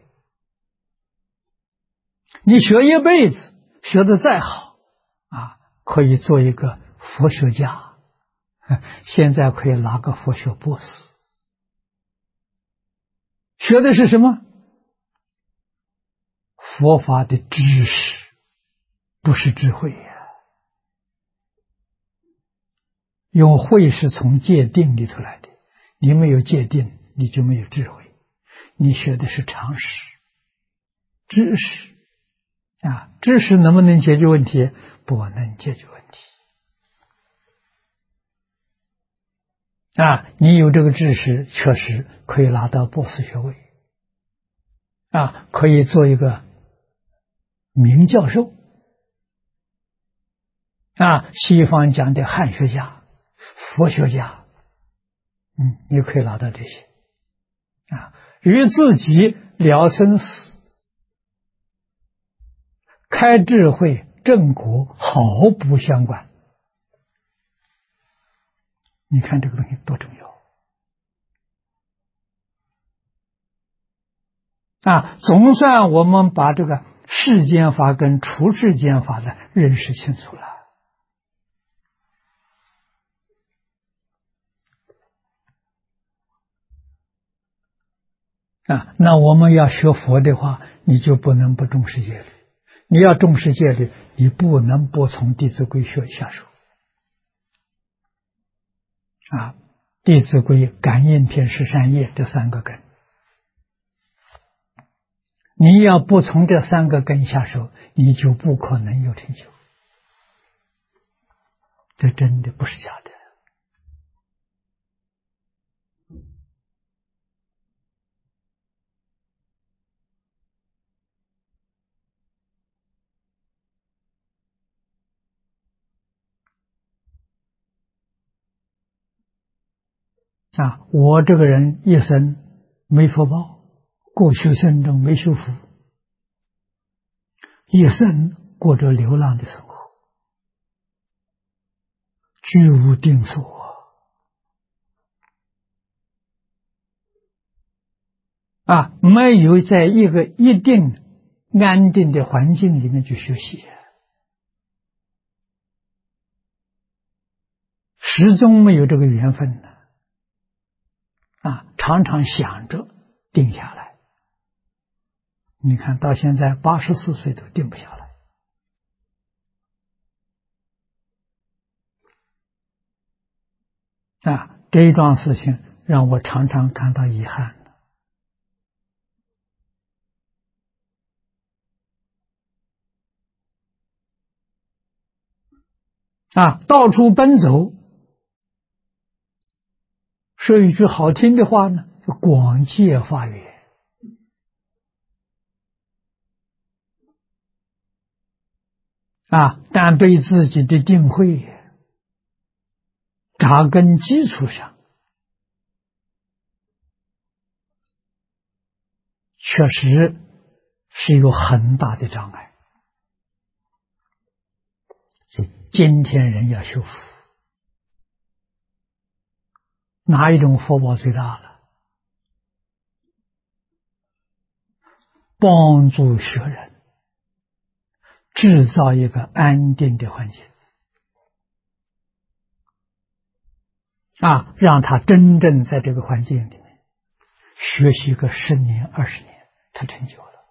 你学一辈子，学得再好可以做一个佛学家，现在可以拿个佛学博士。学的是什么？佛法的知识，不是智慧用慧是从戒定里头来的，你没有戒定，你就没有智慧。你学的是常识、知识知识能不能解决问题？不能解决问题你有这个知识，确实可以拿到博士学位可以做一个名教授西方讲的汉学家、佛学家你可以拿到这些与自己了生死、开智慧、正果毫不相关。你看这个东西多重要总算我们把这个世间法跟出世间法的认识清楚了那我们要学佛的话，你就不能不重视戒律。你要重视戒律，你不能不从《弟子规》学下手弟子规、感应篇、十善业这3个根，你要不从这3个根下手，你就不可能有成就。这真的不是假的我这个人一生没福报，过去生中没修福，一生过着流浪的生活，居无定所没有在一个一定安定的环境里面去学习，始终没有这个缘分常常想着定下来，你看到现在84岁都定不下来这一桩事情让我常常感到遗憾到处奔走，说一句好听的话呢，就广结法缘但对自己的定慧扎根基础上确实是有很大的障碍。所以今天人要修福，哪一种福报最大了？ 帮助学人制造一个安定的环境让他真正在这个环境里面学习个10年、20年，他成就了。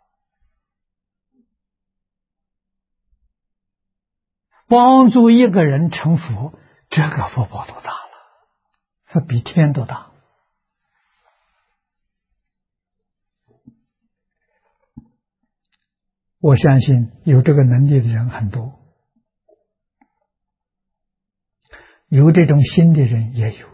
帮助一个人成佛，这个福报多大了，它比天都大。我相信有这个能力的人很多，有这种心的人也有。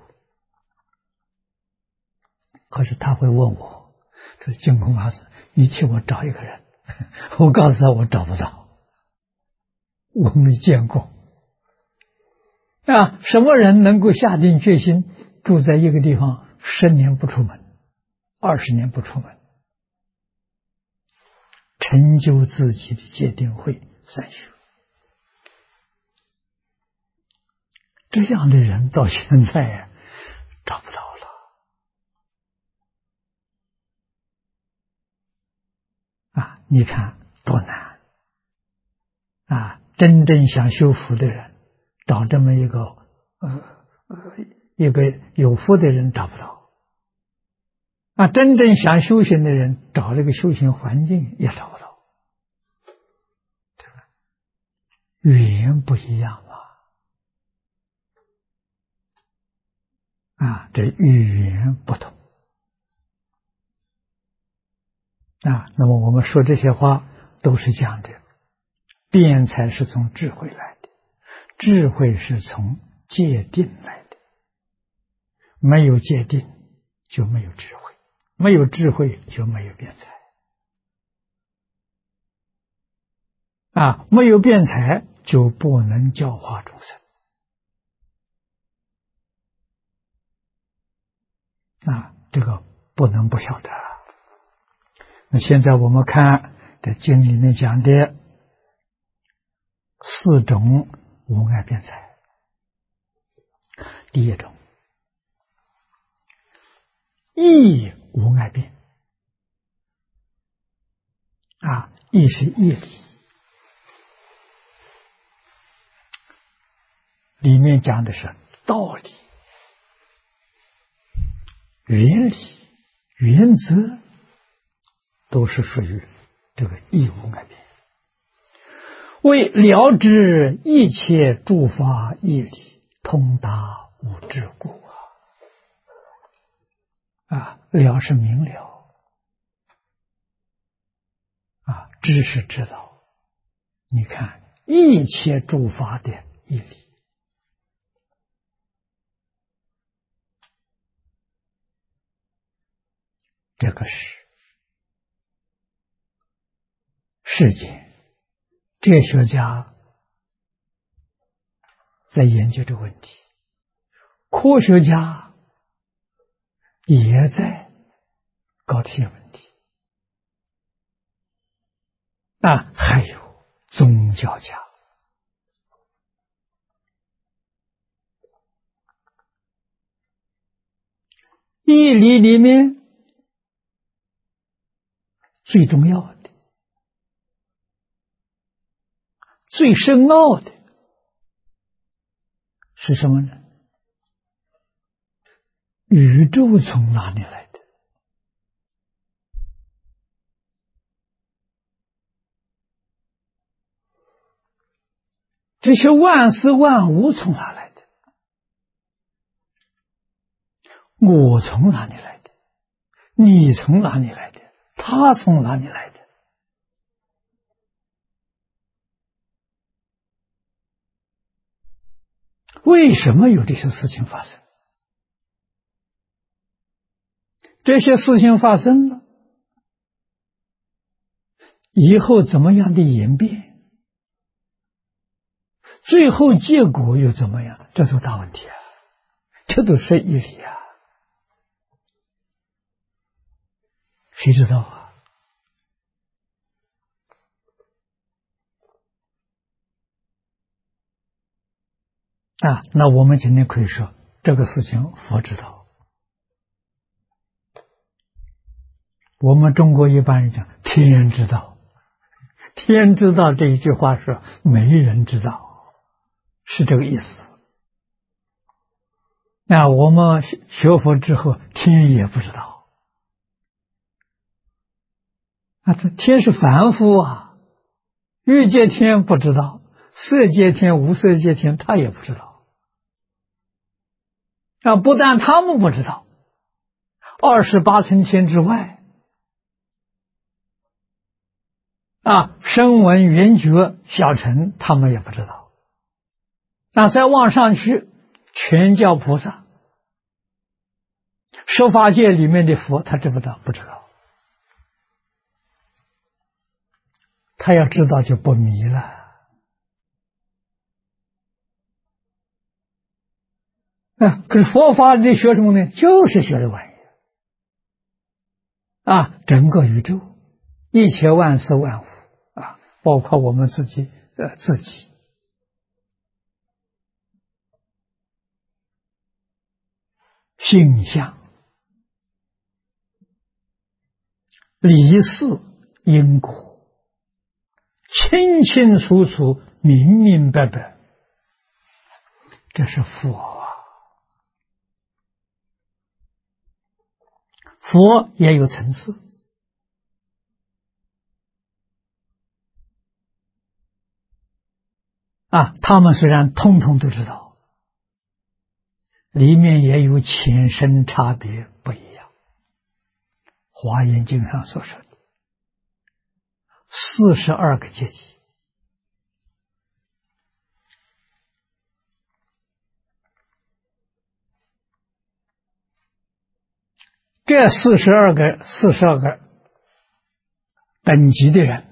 可是他会问我说：“净空法师，你替我找一个人。”我告诉他我找不到，我没见过。什么人能够下定决心住在一个地方10年不出门，20年不出门，成就自己的戒定慧三学？这样的人到现在找不到了。你看多难真正想修福的人，找这么一个有福的人找不到。真正想修行的人，找这个修行环境也找不到，对吧？语言不一样这语言不同那么我们说这些话都是讲的，辩才是从智慧来的，智慧是从戒定来的，没有戒定就没有智慧，没有智慧就没有辩才没有辩才就不能教化众生这个不能不晓得。那现在我们看这经里面讲的4种无碍辩才。第一种，义无碍辩义是义理，里面讲的是道理、原理、原则，都是属于这个义无碍辩，为了知一切诸法义理，通达无桎梏了是明了知是知道。你看一切诸法的义理，这个是世界哲学家在研究这个问题，科学家也在搞这些问题还有宗教家义理里面最重要的、最深奥的是什么呢？宇宙从哪里来的？这些万事万物从哪来的？我从哪里来的？你从哪里来的？他从哪里来的？为什么有这些事情发生？这些事情发生了以后怎么样的演变，最后结果又怎么样？这都大问题这都是义理谁知道那我们今天可以说这个事情佛知道， 我们中国一般人讲天知道，天知道这一句话说没人知道，是这个意思。那我们学佛之后，天也不知道。这天是凡夫啊，欲界天不知道，色界天、无色界天他也不知道。不但他们不知道，28层天之外声闻、缘觉、小乘他们也不知道。再往上去，全教菩萨、十法界里面的佛，他知不知道？不知道。他要知道就不迷了。可是佛法里学什么呢？就是学这玩意整个宇宙，一切万事万物包括我们自己性相、理事、因果，清清楚楚、明明白白，这是佛佛也有层次他们虽然通通都知道，里面也有浅深差别不一样。华严经上所说的42个阶级，这42个等级的人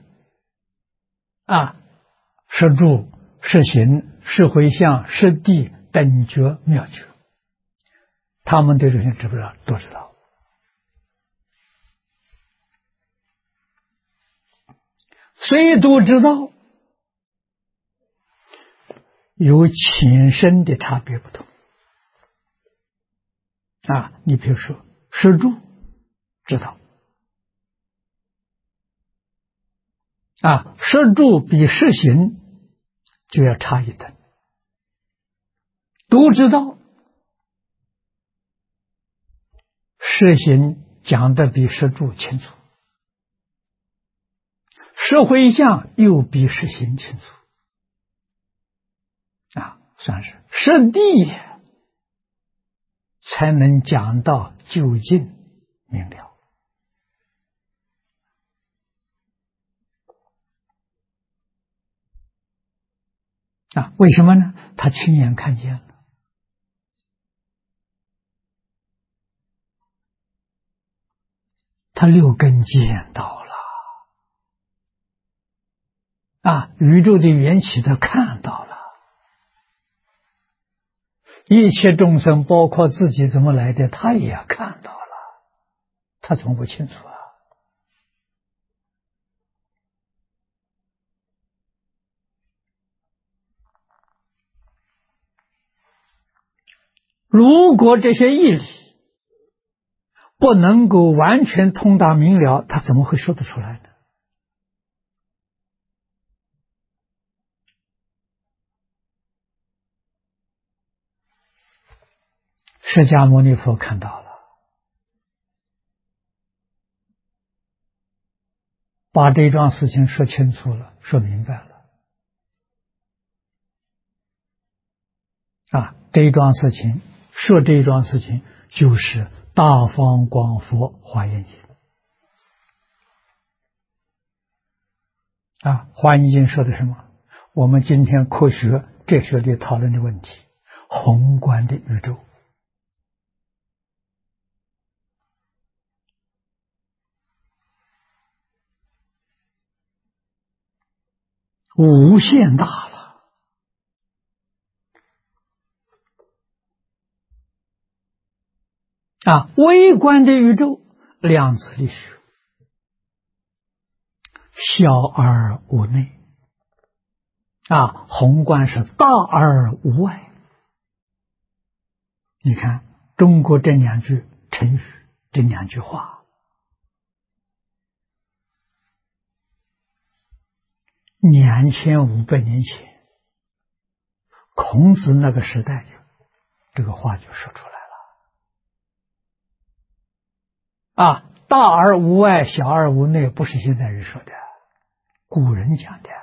是住、是行、是回向、是地、等觉、妙觉，他们对这些知不知道？都知道。虽都知道，有浅深的差别不同你比如说是住知道是住比是行就要差一等，都知道是行讲的比是住清楚，是回向又比是行清楚算是是地才能讲到究竟明了为什么呢？他亲眼看见了，他六根见到了宇宙的缘起他看到了，一切众生包括自己怎么来的他也看到了，他怎么不清楚如果这些义理不能够完全通达明了，他怎么会说得出来呢？释迦牟尼佛看到了，把这桩事情说清楚了，说明白了这桩事情说这桩事情就是大方广佛华严经华严经说的什么？我们今天科学哲学里讨论的问题，宏观的宇宙无限大了微观的宇宙量子力学小而无内宏观是大而无外。你看中国这两句成语，这两句话 2500年前，孔子那个时代这个话就说出来了。大而无外，小而无内，不是现在人说的，古人讲的。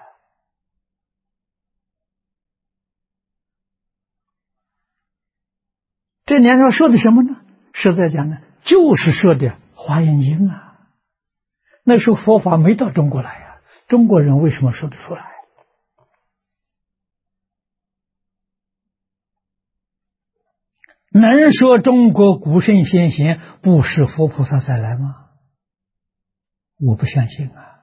这年头说的什么呢？实在讲呢，就是说的《华严经》啊。那时候佛法没到中国来啊，中国人为什么说得出来？能说中国古圣先贤不是佛菩萨再来吗？我不相信啊。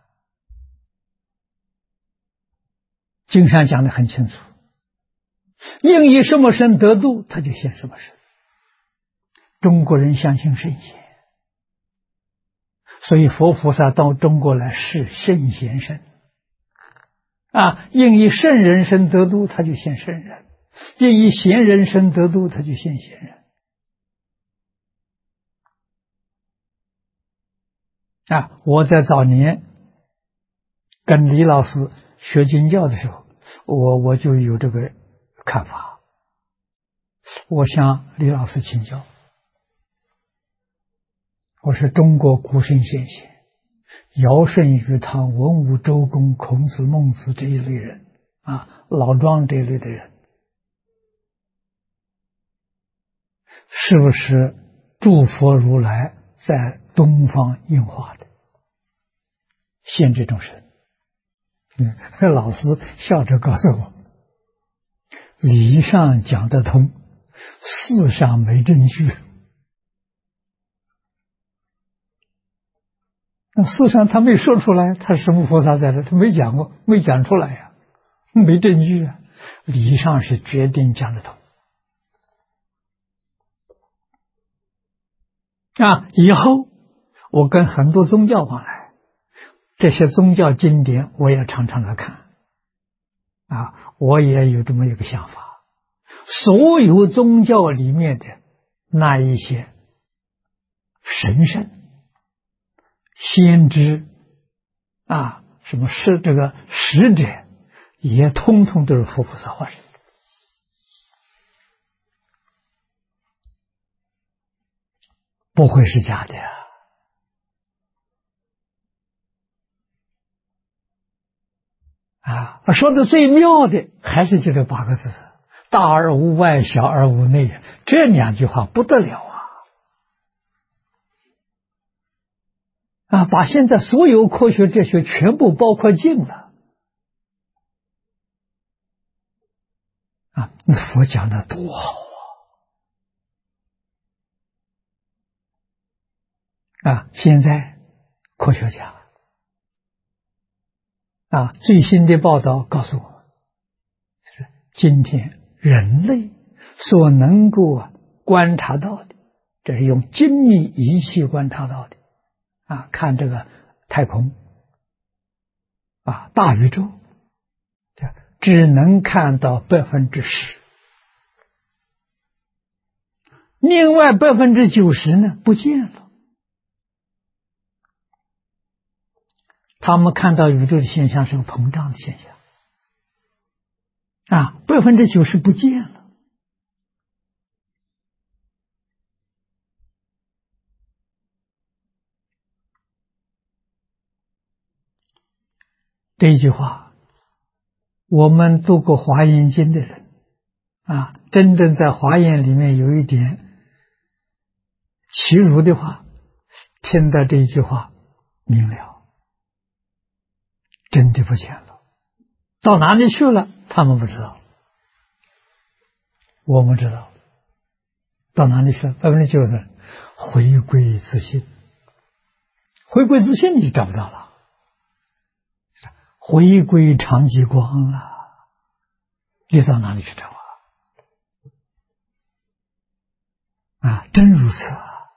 经上讲得很清楚，应以什么身得度，他就现什么身。中国人相信圣贤，所以佛菩萨到中国来是圣贤身应以圣人身得度，他就现圣人；应以贤人身得度，他就现贤人。我在早年跟李老师学经教的时候，我就有这个看法，我向李老师请教。我是中国古圣先贤，尧舜禹汤文武周公孔子孟子这一类人老庄这一类的人，是不是诸佛如来在东方应化的现这种身？老师笑着告诉我，理上讲得通，事上没证据。那事上他没说出来，他是什么菩萨在这？他没讲过，没讲出来呀，没证据啊。理上是决定讲得通以后我跟很多宗教往来，这些宗教经典我也常常来看我也有这么一个想法，所有宗教里面的那一些神圣先知什么是这个使者，也通通都是佛菩萨化身的，不会是假的说的最妙的还是就这8个字：大而无外，小而无内。这2句话不得了把现在所有科学哲学全部包括进了佛讲的多好现在科学家最新的报道告诉我们，就是今天人类所能够观察到的，这是用精密仪器观察到的看这个太空大宇宙，只能看到10%，另外90%呢不见了。他们看到宇宙的现象是个膨胀的现象90%不见了。这一句话，我们读过《华严经》的人真正在华严里面有一点起如的话，听到这一句话明了，真的不见了，到哪里去了？他们不知道，我们知道，到哪里去了？90%回归自信，回归自信你就找不到了。回归常寂光了，你到哪里去找真如此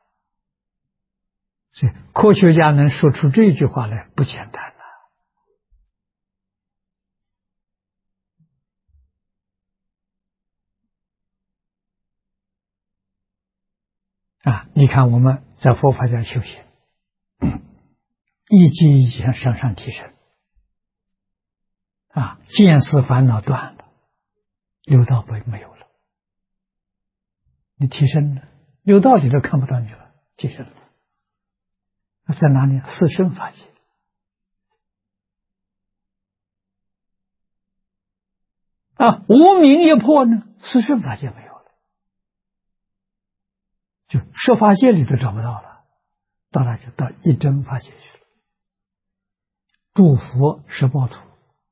所以科学家能说出这句话来不简单你看我们在佛法家修行，一级一级向上提升见思烦恼断了，六道没有了，你提升了，六道里都看不到你了，提升了。那在哪里？四圣法界。无明一破呢，四圣法界没有了，就十法界里都找不到了，到哪就到一真法界去了。诸佛十报土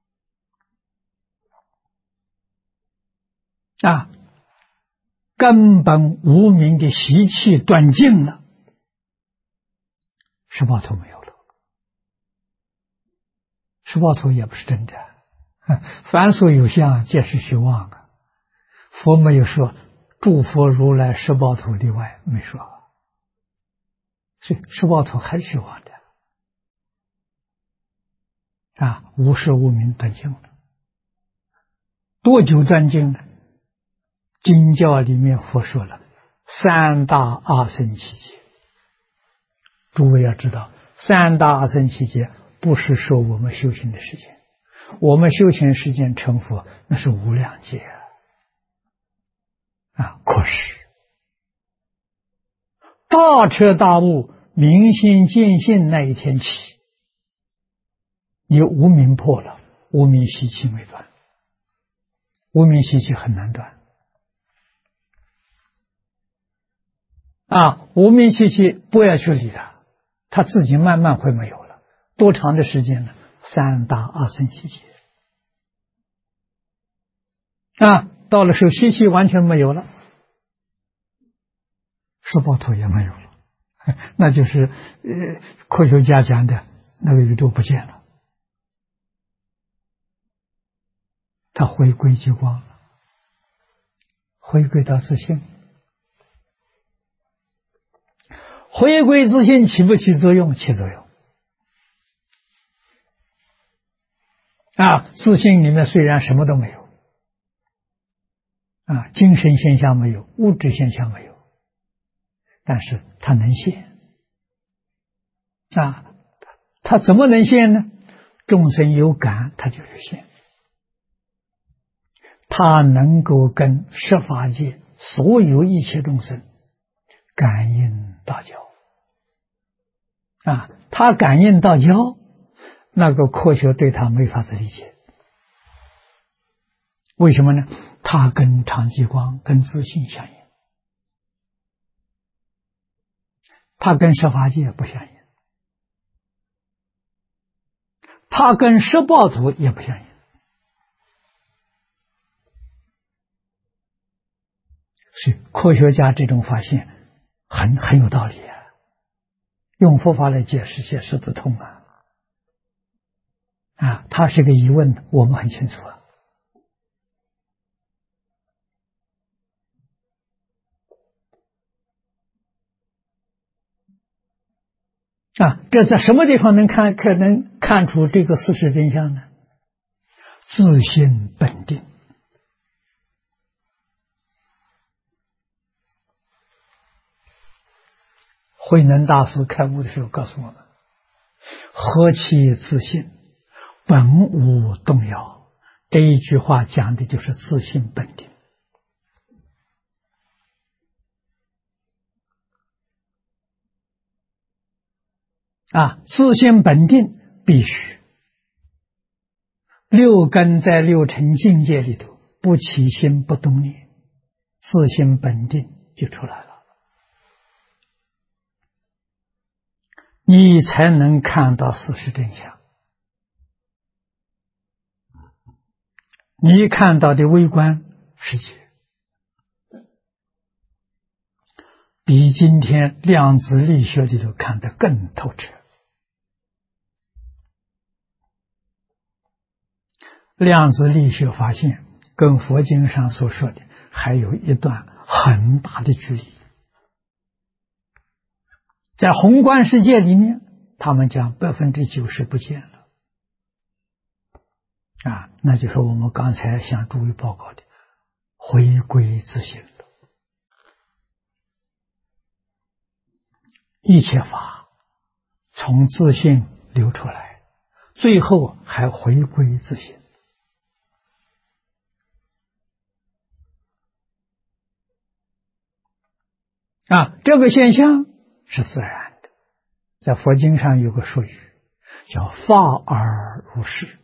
根本无明的习气断尽了，十报土没有了，十报土也不是真的。凡所有相，皆是虚妄啊！佛没有说诸佛如来十报土例外，没说，所以十报土还是虚妄的无始无明断尽了。多久断尽呢？经教里面佛说了三大阿僧祇劫。诸位要知道，三大阿僧祇劫不是说我们修行的时间，我们修行时间成佛那是无量劫可是大彻大悟明心见性那一天起，你无明破了，无明习气没断，无明习气很难断无明习气不要去理它自己慢慢会没有了。多长的时间呢？三大阿僧祇劫到了时候习气完全没有了，十报土也没有了，那就是科学家讲的那个宇宙不见了，它回归极光了，回归到自性。回归自性起不起作用？起作用自性里面虽然什么都没有精神现象没有，物质现象没有，但是它能现它怎么能现呢？众生有感，它就有现，它能够跟十法界所有一切众生感应道交它感应道交，那个科学对它没法子理解。为什么呢？它跟常寂光跟自性相应，它跟十法界不相应，它跟十报土也不相应。所以科学家这种发现很有道理用佛法来解释得通它是个疑问，我们很清楚这在什么地方能看出这个事实真相呢？自性本定。慧能大师开悟的时候告诉我们，何其自性，本无动摇。这一句话讲的就是自性本定自性本定必须六根在六尘境界里头不起心不动念，自性本定就出来了，你才能看到事实真相。你看到的微观世界比今天量子力学里头看得更透彻。量子力学发现跟佛经上所说的还有一段很大的距离。在宏观世界里面，他们讲90%不见了那就是我们刚才向诸位报告的回归自性了。一切法从自性流出来，最后还回归自性这个现象是自然的，在佛经上有个术语叫法尔如是。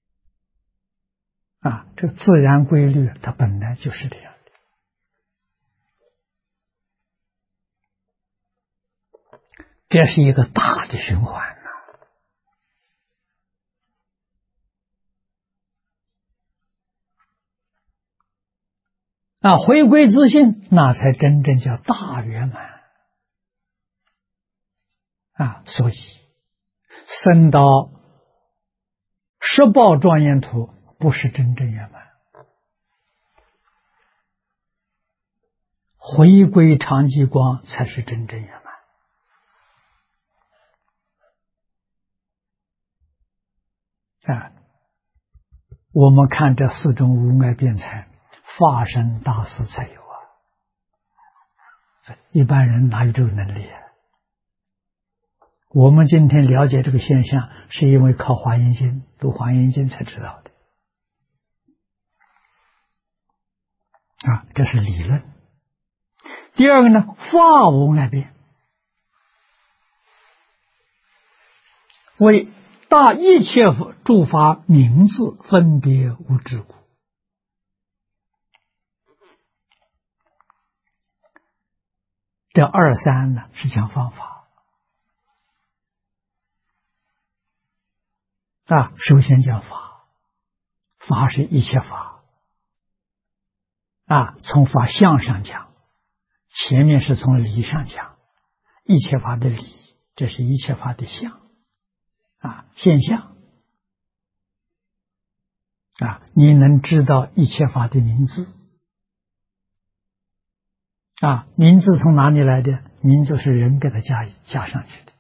这个自然规律它本来就是这样的，这是一个大的循环回归自信，那才真正叫大圆满所以升到十报庄严土不是真正圆满，回归常寂光才是真正圆满我们看这四种无碍辩才，法身大师才有一般人哪有这个能力我们今天了解这个现象，是因为靠华严经，读华严经才知道的这是理论。第二个呢，法无碍辩，为大一切诸法名字分别无桎梏。这二三呢是讲方法首先讲法，法是一切法从法相上讲，前面是从理上讲，一切法的理，这是一切法的相现象你能知道一切法的名字名字从哪里来的？名字是人给它加上去的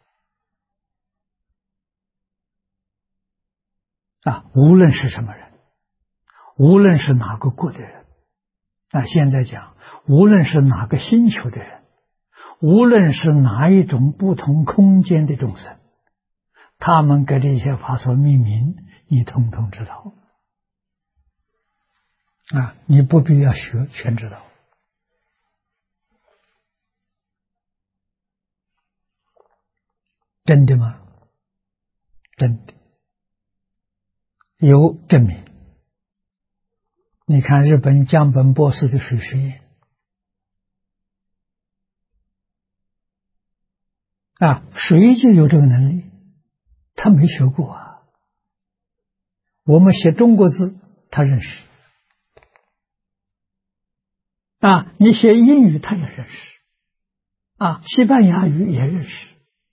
无论是什么人，无论是哪个国的人现在讲无论是哪个星球的人，无论是哪一种不同空间的众生，他们给这些法所命名，你统统知道你不必要学，全知道真的吗？真的有证明。你看日本江本博士的水实验谁就有这个能力？他没学过我们写中国字他认识你写英语他也认识西班牙语也认识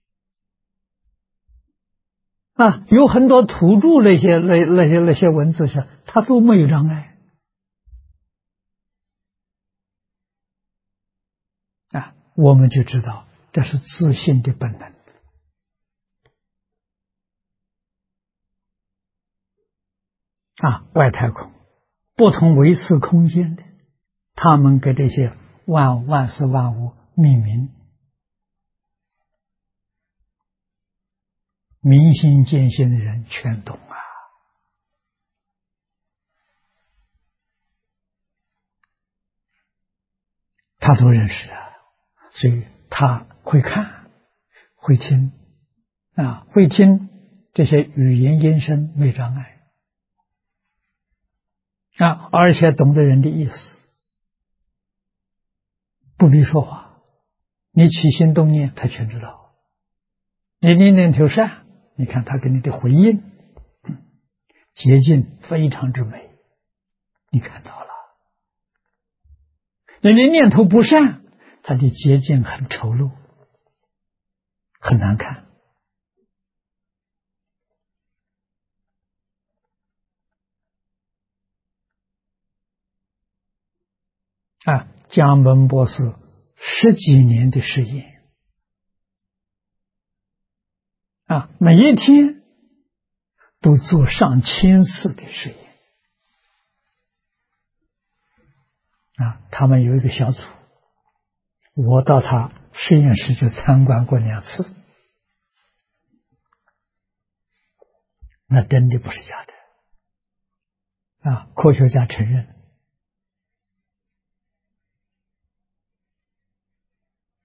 有很多土著那些文字上他都没有障碍我们就知道这是自信的本能外太空不同维次空间的，他们给这些万事万物命名，明心见性的人全懂他都认识所以他会看会听会听这些语言音声没障碍而且懂得人的意思，不必说话，你起心动念他全知道，你念念头善，你看他给你的回应捷径非常之美，你看到了。你的念头不善，他的捷径很丑陋，很难看江本博士10几年的实验每一天都做上千次的实验他们有一个小组，我到他实验室就参观过2次，那真的不是假的科学家承认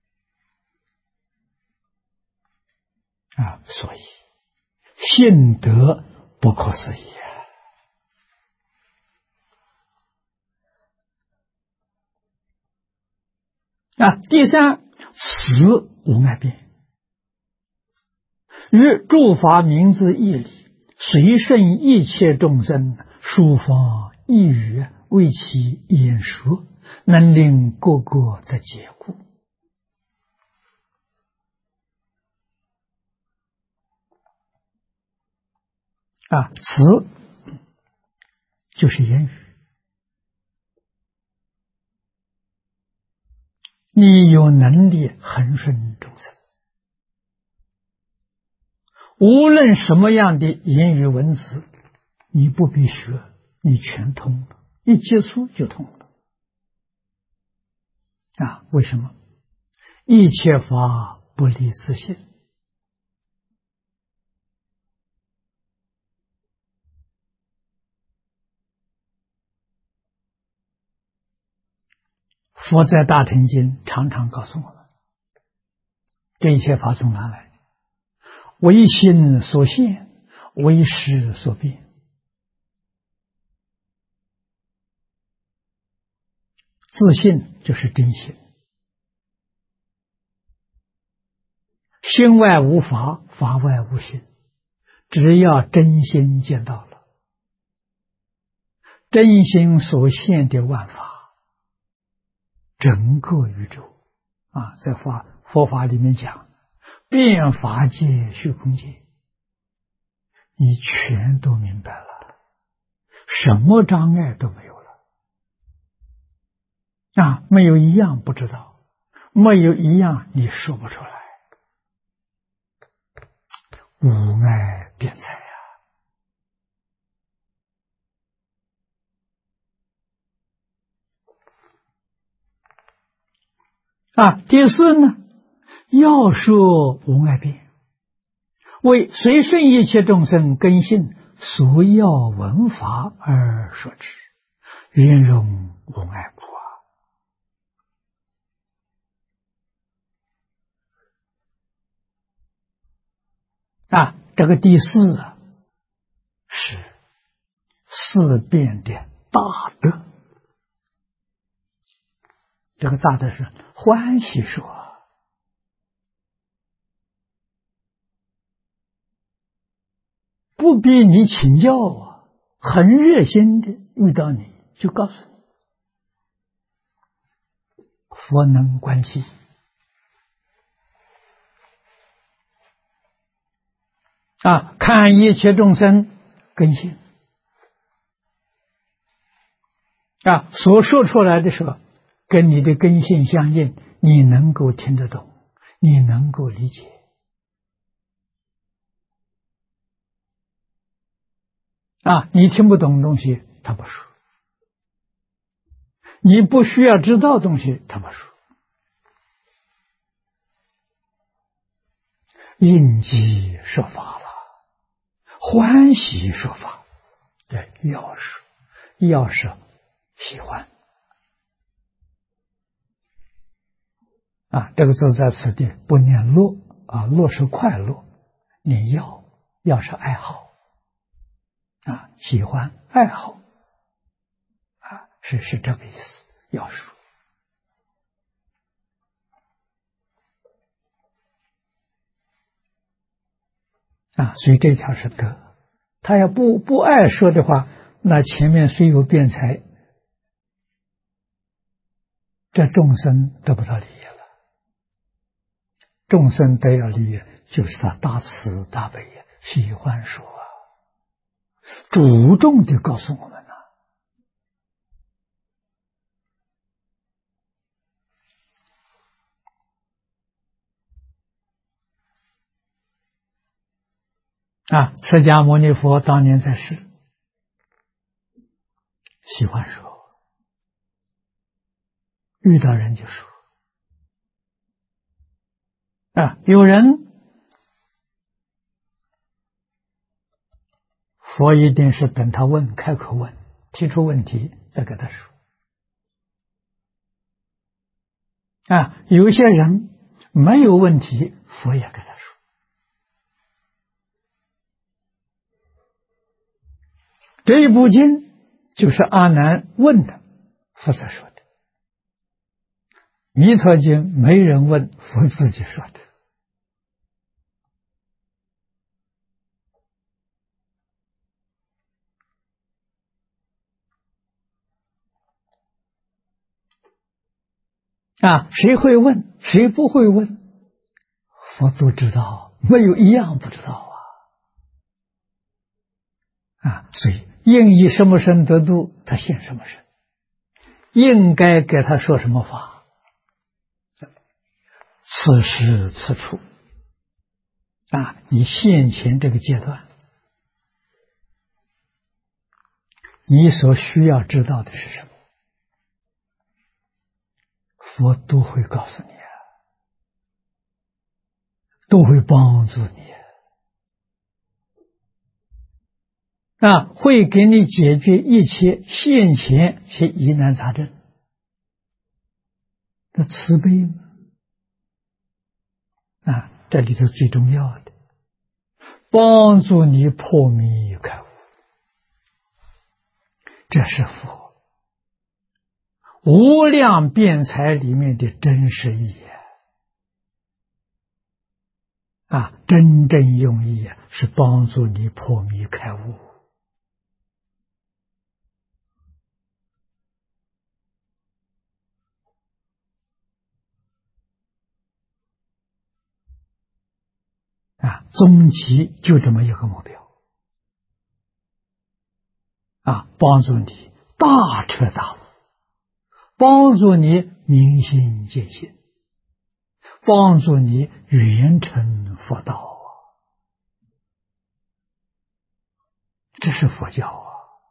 所以信德不可思议第三，此无碍辩，于诸法名字义理，随顺一切众生，抒发一语，为其演说，能令个个得解故。词就是言语，你有能力恒顺众生，无论什么样的言语文字，你不必学，你全通了，一接触就通了。为什么？一切法不离自性。佛在大乘经常常告诉我们，这一切法从哪来的？唯心所现，唯识所变。自性就是真心，心外无法，法外无心。只要真心见到了，真心所现的万法，整个宇宙在佛法里面讲，遍法界虚空界，你全都明白了，什么障碍都没有了。没有一样不知道，没有一样你说不出来，无碍辩才第四呢，要说无碍辩，为随顺一切众生根性所要闻法而说之，圆融无碍故这个第四是四辩的大德。这个大德是欢喜说，不逼你请教很热心的遇到你就告诉你，佛能观机看一切众生根性所说出来的时候跟你的根性相应，你能够听得懂，你能够理解你听不懂的东西他不说，你不需要知道的东西他不说，应机说法了，欢喜说法，对，要说喜欢这个字在此地不念乐乐是快乐，念要是爱好喜欢爱好是这个意思，要说所以这条是德。他要不爱说的话，那前面虽有辩才，这众生得不到利益了。众生得要利益，就是他大慈大悲喜欢说主动的告诉我们释迦牟尼佛当年在世，喜欢说，遇到人就说有人佛一定是等他开口问，提出问题再给他说有些人没有问题，佛也给他说这一部经就是阿难问的，佛才说的。弥陀经没人问，佛自己说的。谁会问，谁不会问，佛都知道，没有一样不知道所以应以什么身得度，他现什么身，应该给他说什么法，此时此处你现前这个阶段，你所需要知道的是什么，佛都会告诉你都会帮助你会给你解决一切现前些疑难杂症的慈悲这里头最重要的，帮助你破迷开悟，这是佛无量辩才里面的真实意义真正用意是帮助你破迷开悟终极就这么一个目标帮助你大彻大悟，帮助你明心见性，帮助你圆成佛道这是佛教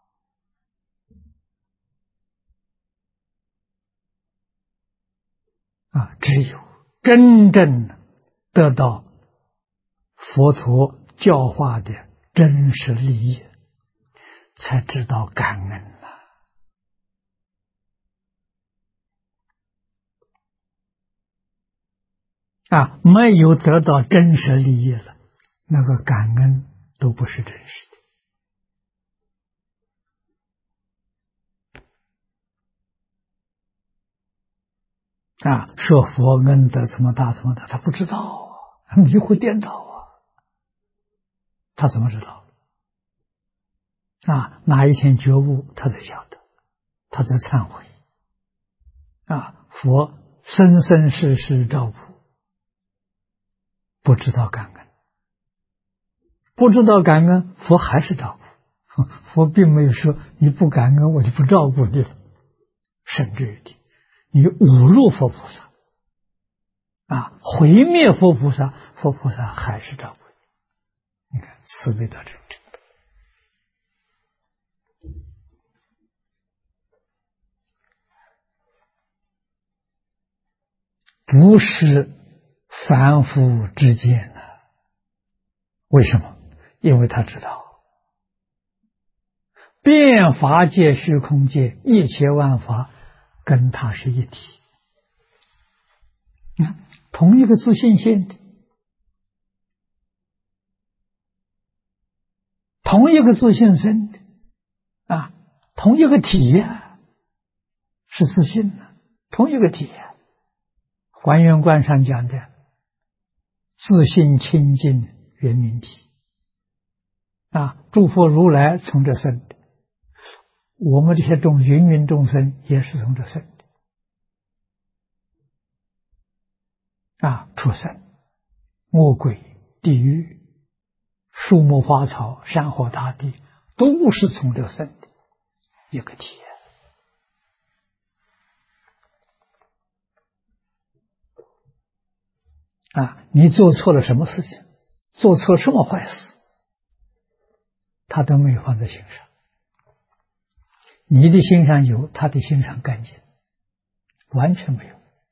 只有真正得到佛陀教化的真实利益，才知道感恩没有得到真实利益了，那个感恩都不是真实的说佛恩德这么大这么大，他不知道迷惑颠倒他怎么知道哪一天觉悟他才晓得，他在忏悔佛生生世世照顾，不知道感恩，不知道感恩，佛还是照顾佛并没有说你不感恩我就不照顾你了，甚至于你侮辱佛菩萨毁灭佛菩萨，佛菩萨还是照顾你。你看慈悲到这种程度，不是凡夫之见为什么？因为他知道遍法界虚空界一切万法跟他是一体同一个自性现的，同一个自性生的同一个体是自性同一个体还原观上讲的自性清净圆明体诸佛如来从这生的，我们这些芸芸众生也是从这生的畜生、魔鬼、地狱、树木花草、山河大地，都是从这生的一个体你做错了什么事情，做错什么坏事，他都没有放在心上，你的心上有，他的心上干净，完全没有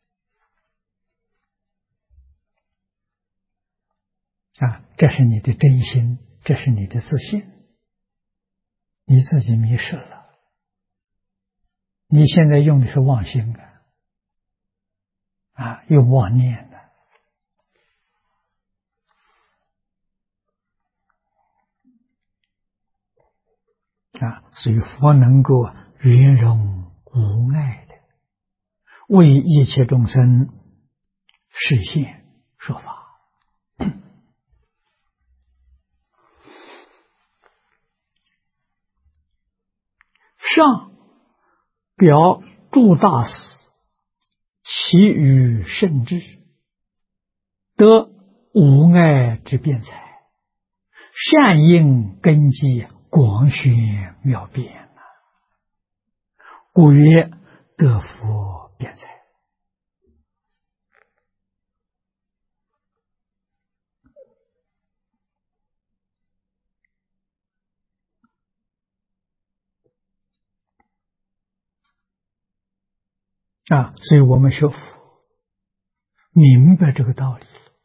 这是你的真心，这是你的自信，你自己迷失了，你现在用的是妄心用妄念所以佛能够圆融无碍的为一切众生示现说法。上表诸大师，其余甚至得无碍之辩才，善应根基，广宣妙辩，故曰得佛辩才。所以我们学佛明白这个道理，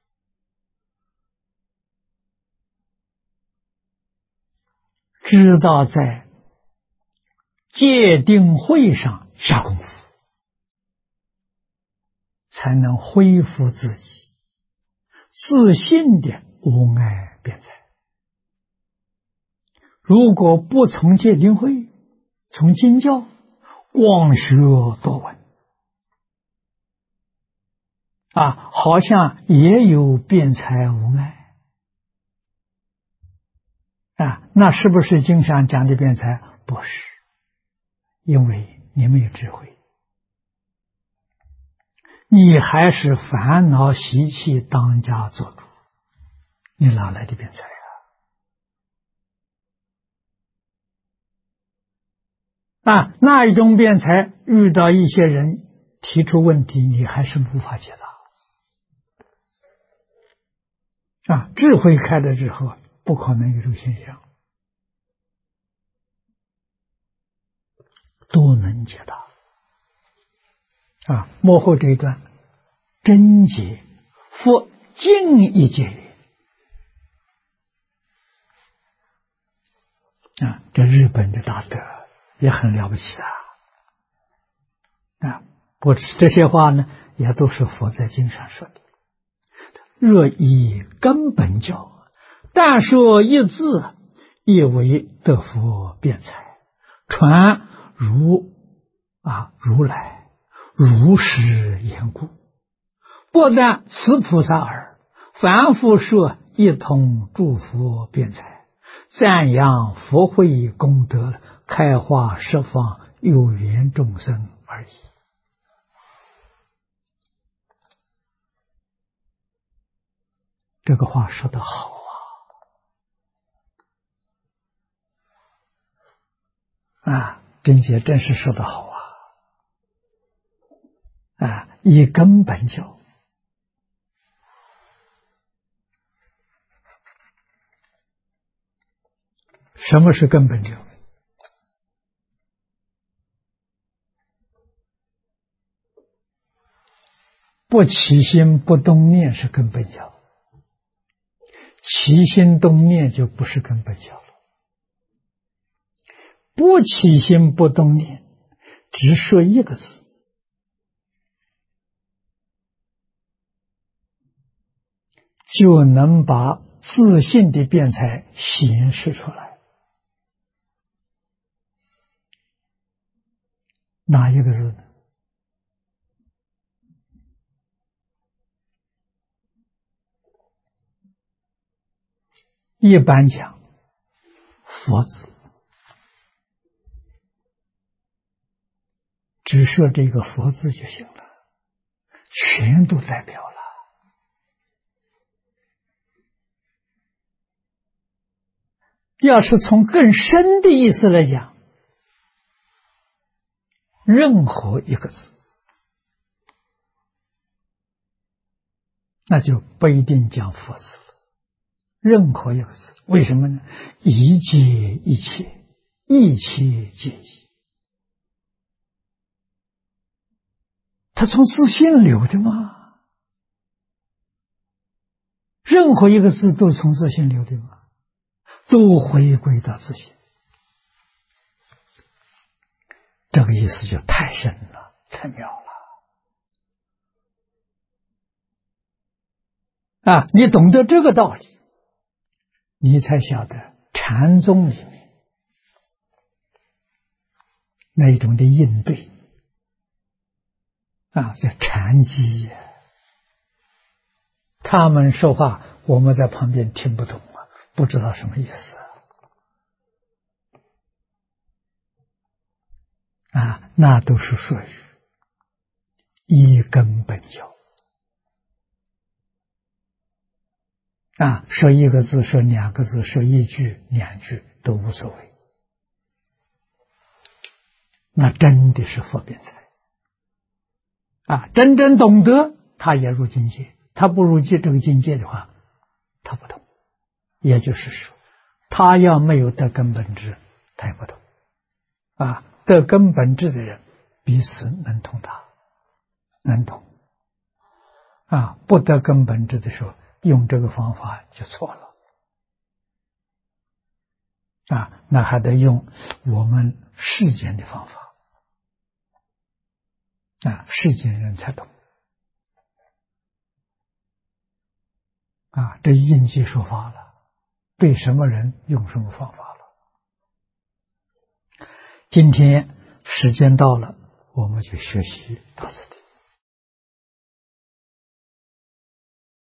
知道在戒定慧上下功夫，才能恢复自己自信的无碍辩才。如果不从戒定慧，从经教光学多闻，好像也有辩才无碍，那是不是经上讲的辩才？不是，因为你没有智慧，你还是烦恼习气当家做主，你哪来的辩才那一种辩才，遇到一些人提出问题，你还是无法解答。智慧开了之后，不可能有这个现象，都能解答。幕后这一段真解，佛尽一解曰。这日本的大德也很了不起不这些话呢，也都是佛在经上说的。若以根本教，但说一字，亦为得佛辩才，传如来如实言故，不但此菩萨耳，凡夫说一同诸佛辩才，赞扬佛慧功德，开化十方有缘众生而已。这个话说得好真解真是说得好以根本教。什么是根本教？不起心不动念是根本教，起心动念就不是根本教了。不起心不动念，只说一个字，就能把自信的辩才显示出来。哪一个字呢？一般讲佛字，只说这个佛字就行了，全都代表了。要是从更深的意思来讲，任何一个字，那就不一定讲佛字了。任何一个字，为什么呢？一切一切，一切皆一，它从自性流的嘛。任何一个字都从自性流的嘛，都回归到自性。这个意思就太深了，太妙了你懂得这个道理，你才晓得禅宗里面那一种的应对啊，叫禅机。他们说话，我们在旁边听不懂啊，不知道什么意思啊，那都是属于一根本教啊，说一个字，说两个字，说一句两句都无所谓，那真的是佛辩才啊！真正懂得，他也入境界；他不入这个境界的话，他不懂。也就是说，他要没有得根本智，他也不懂啊。得根本智的人，彼此能通达，能懂啊。不得根本智的时候，用这个方法就错了啊。那还得用我们世间的方法啊，世间人才懂啊。这应机说法了，对什么人用什么方法了。今天时间到了，我们就学习大师地。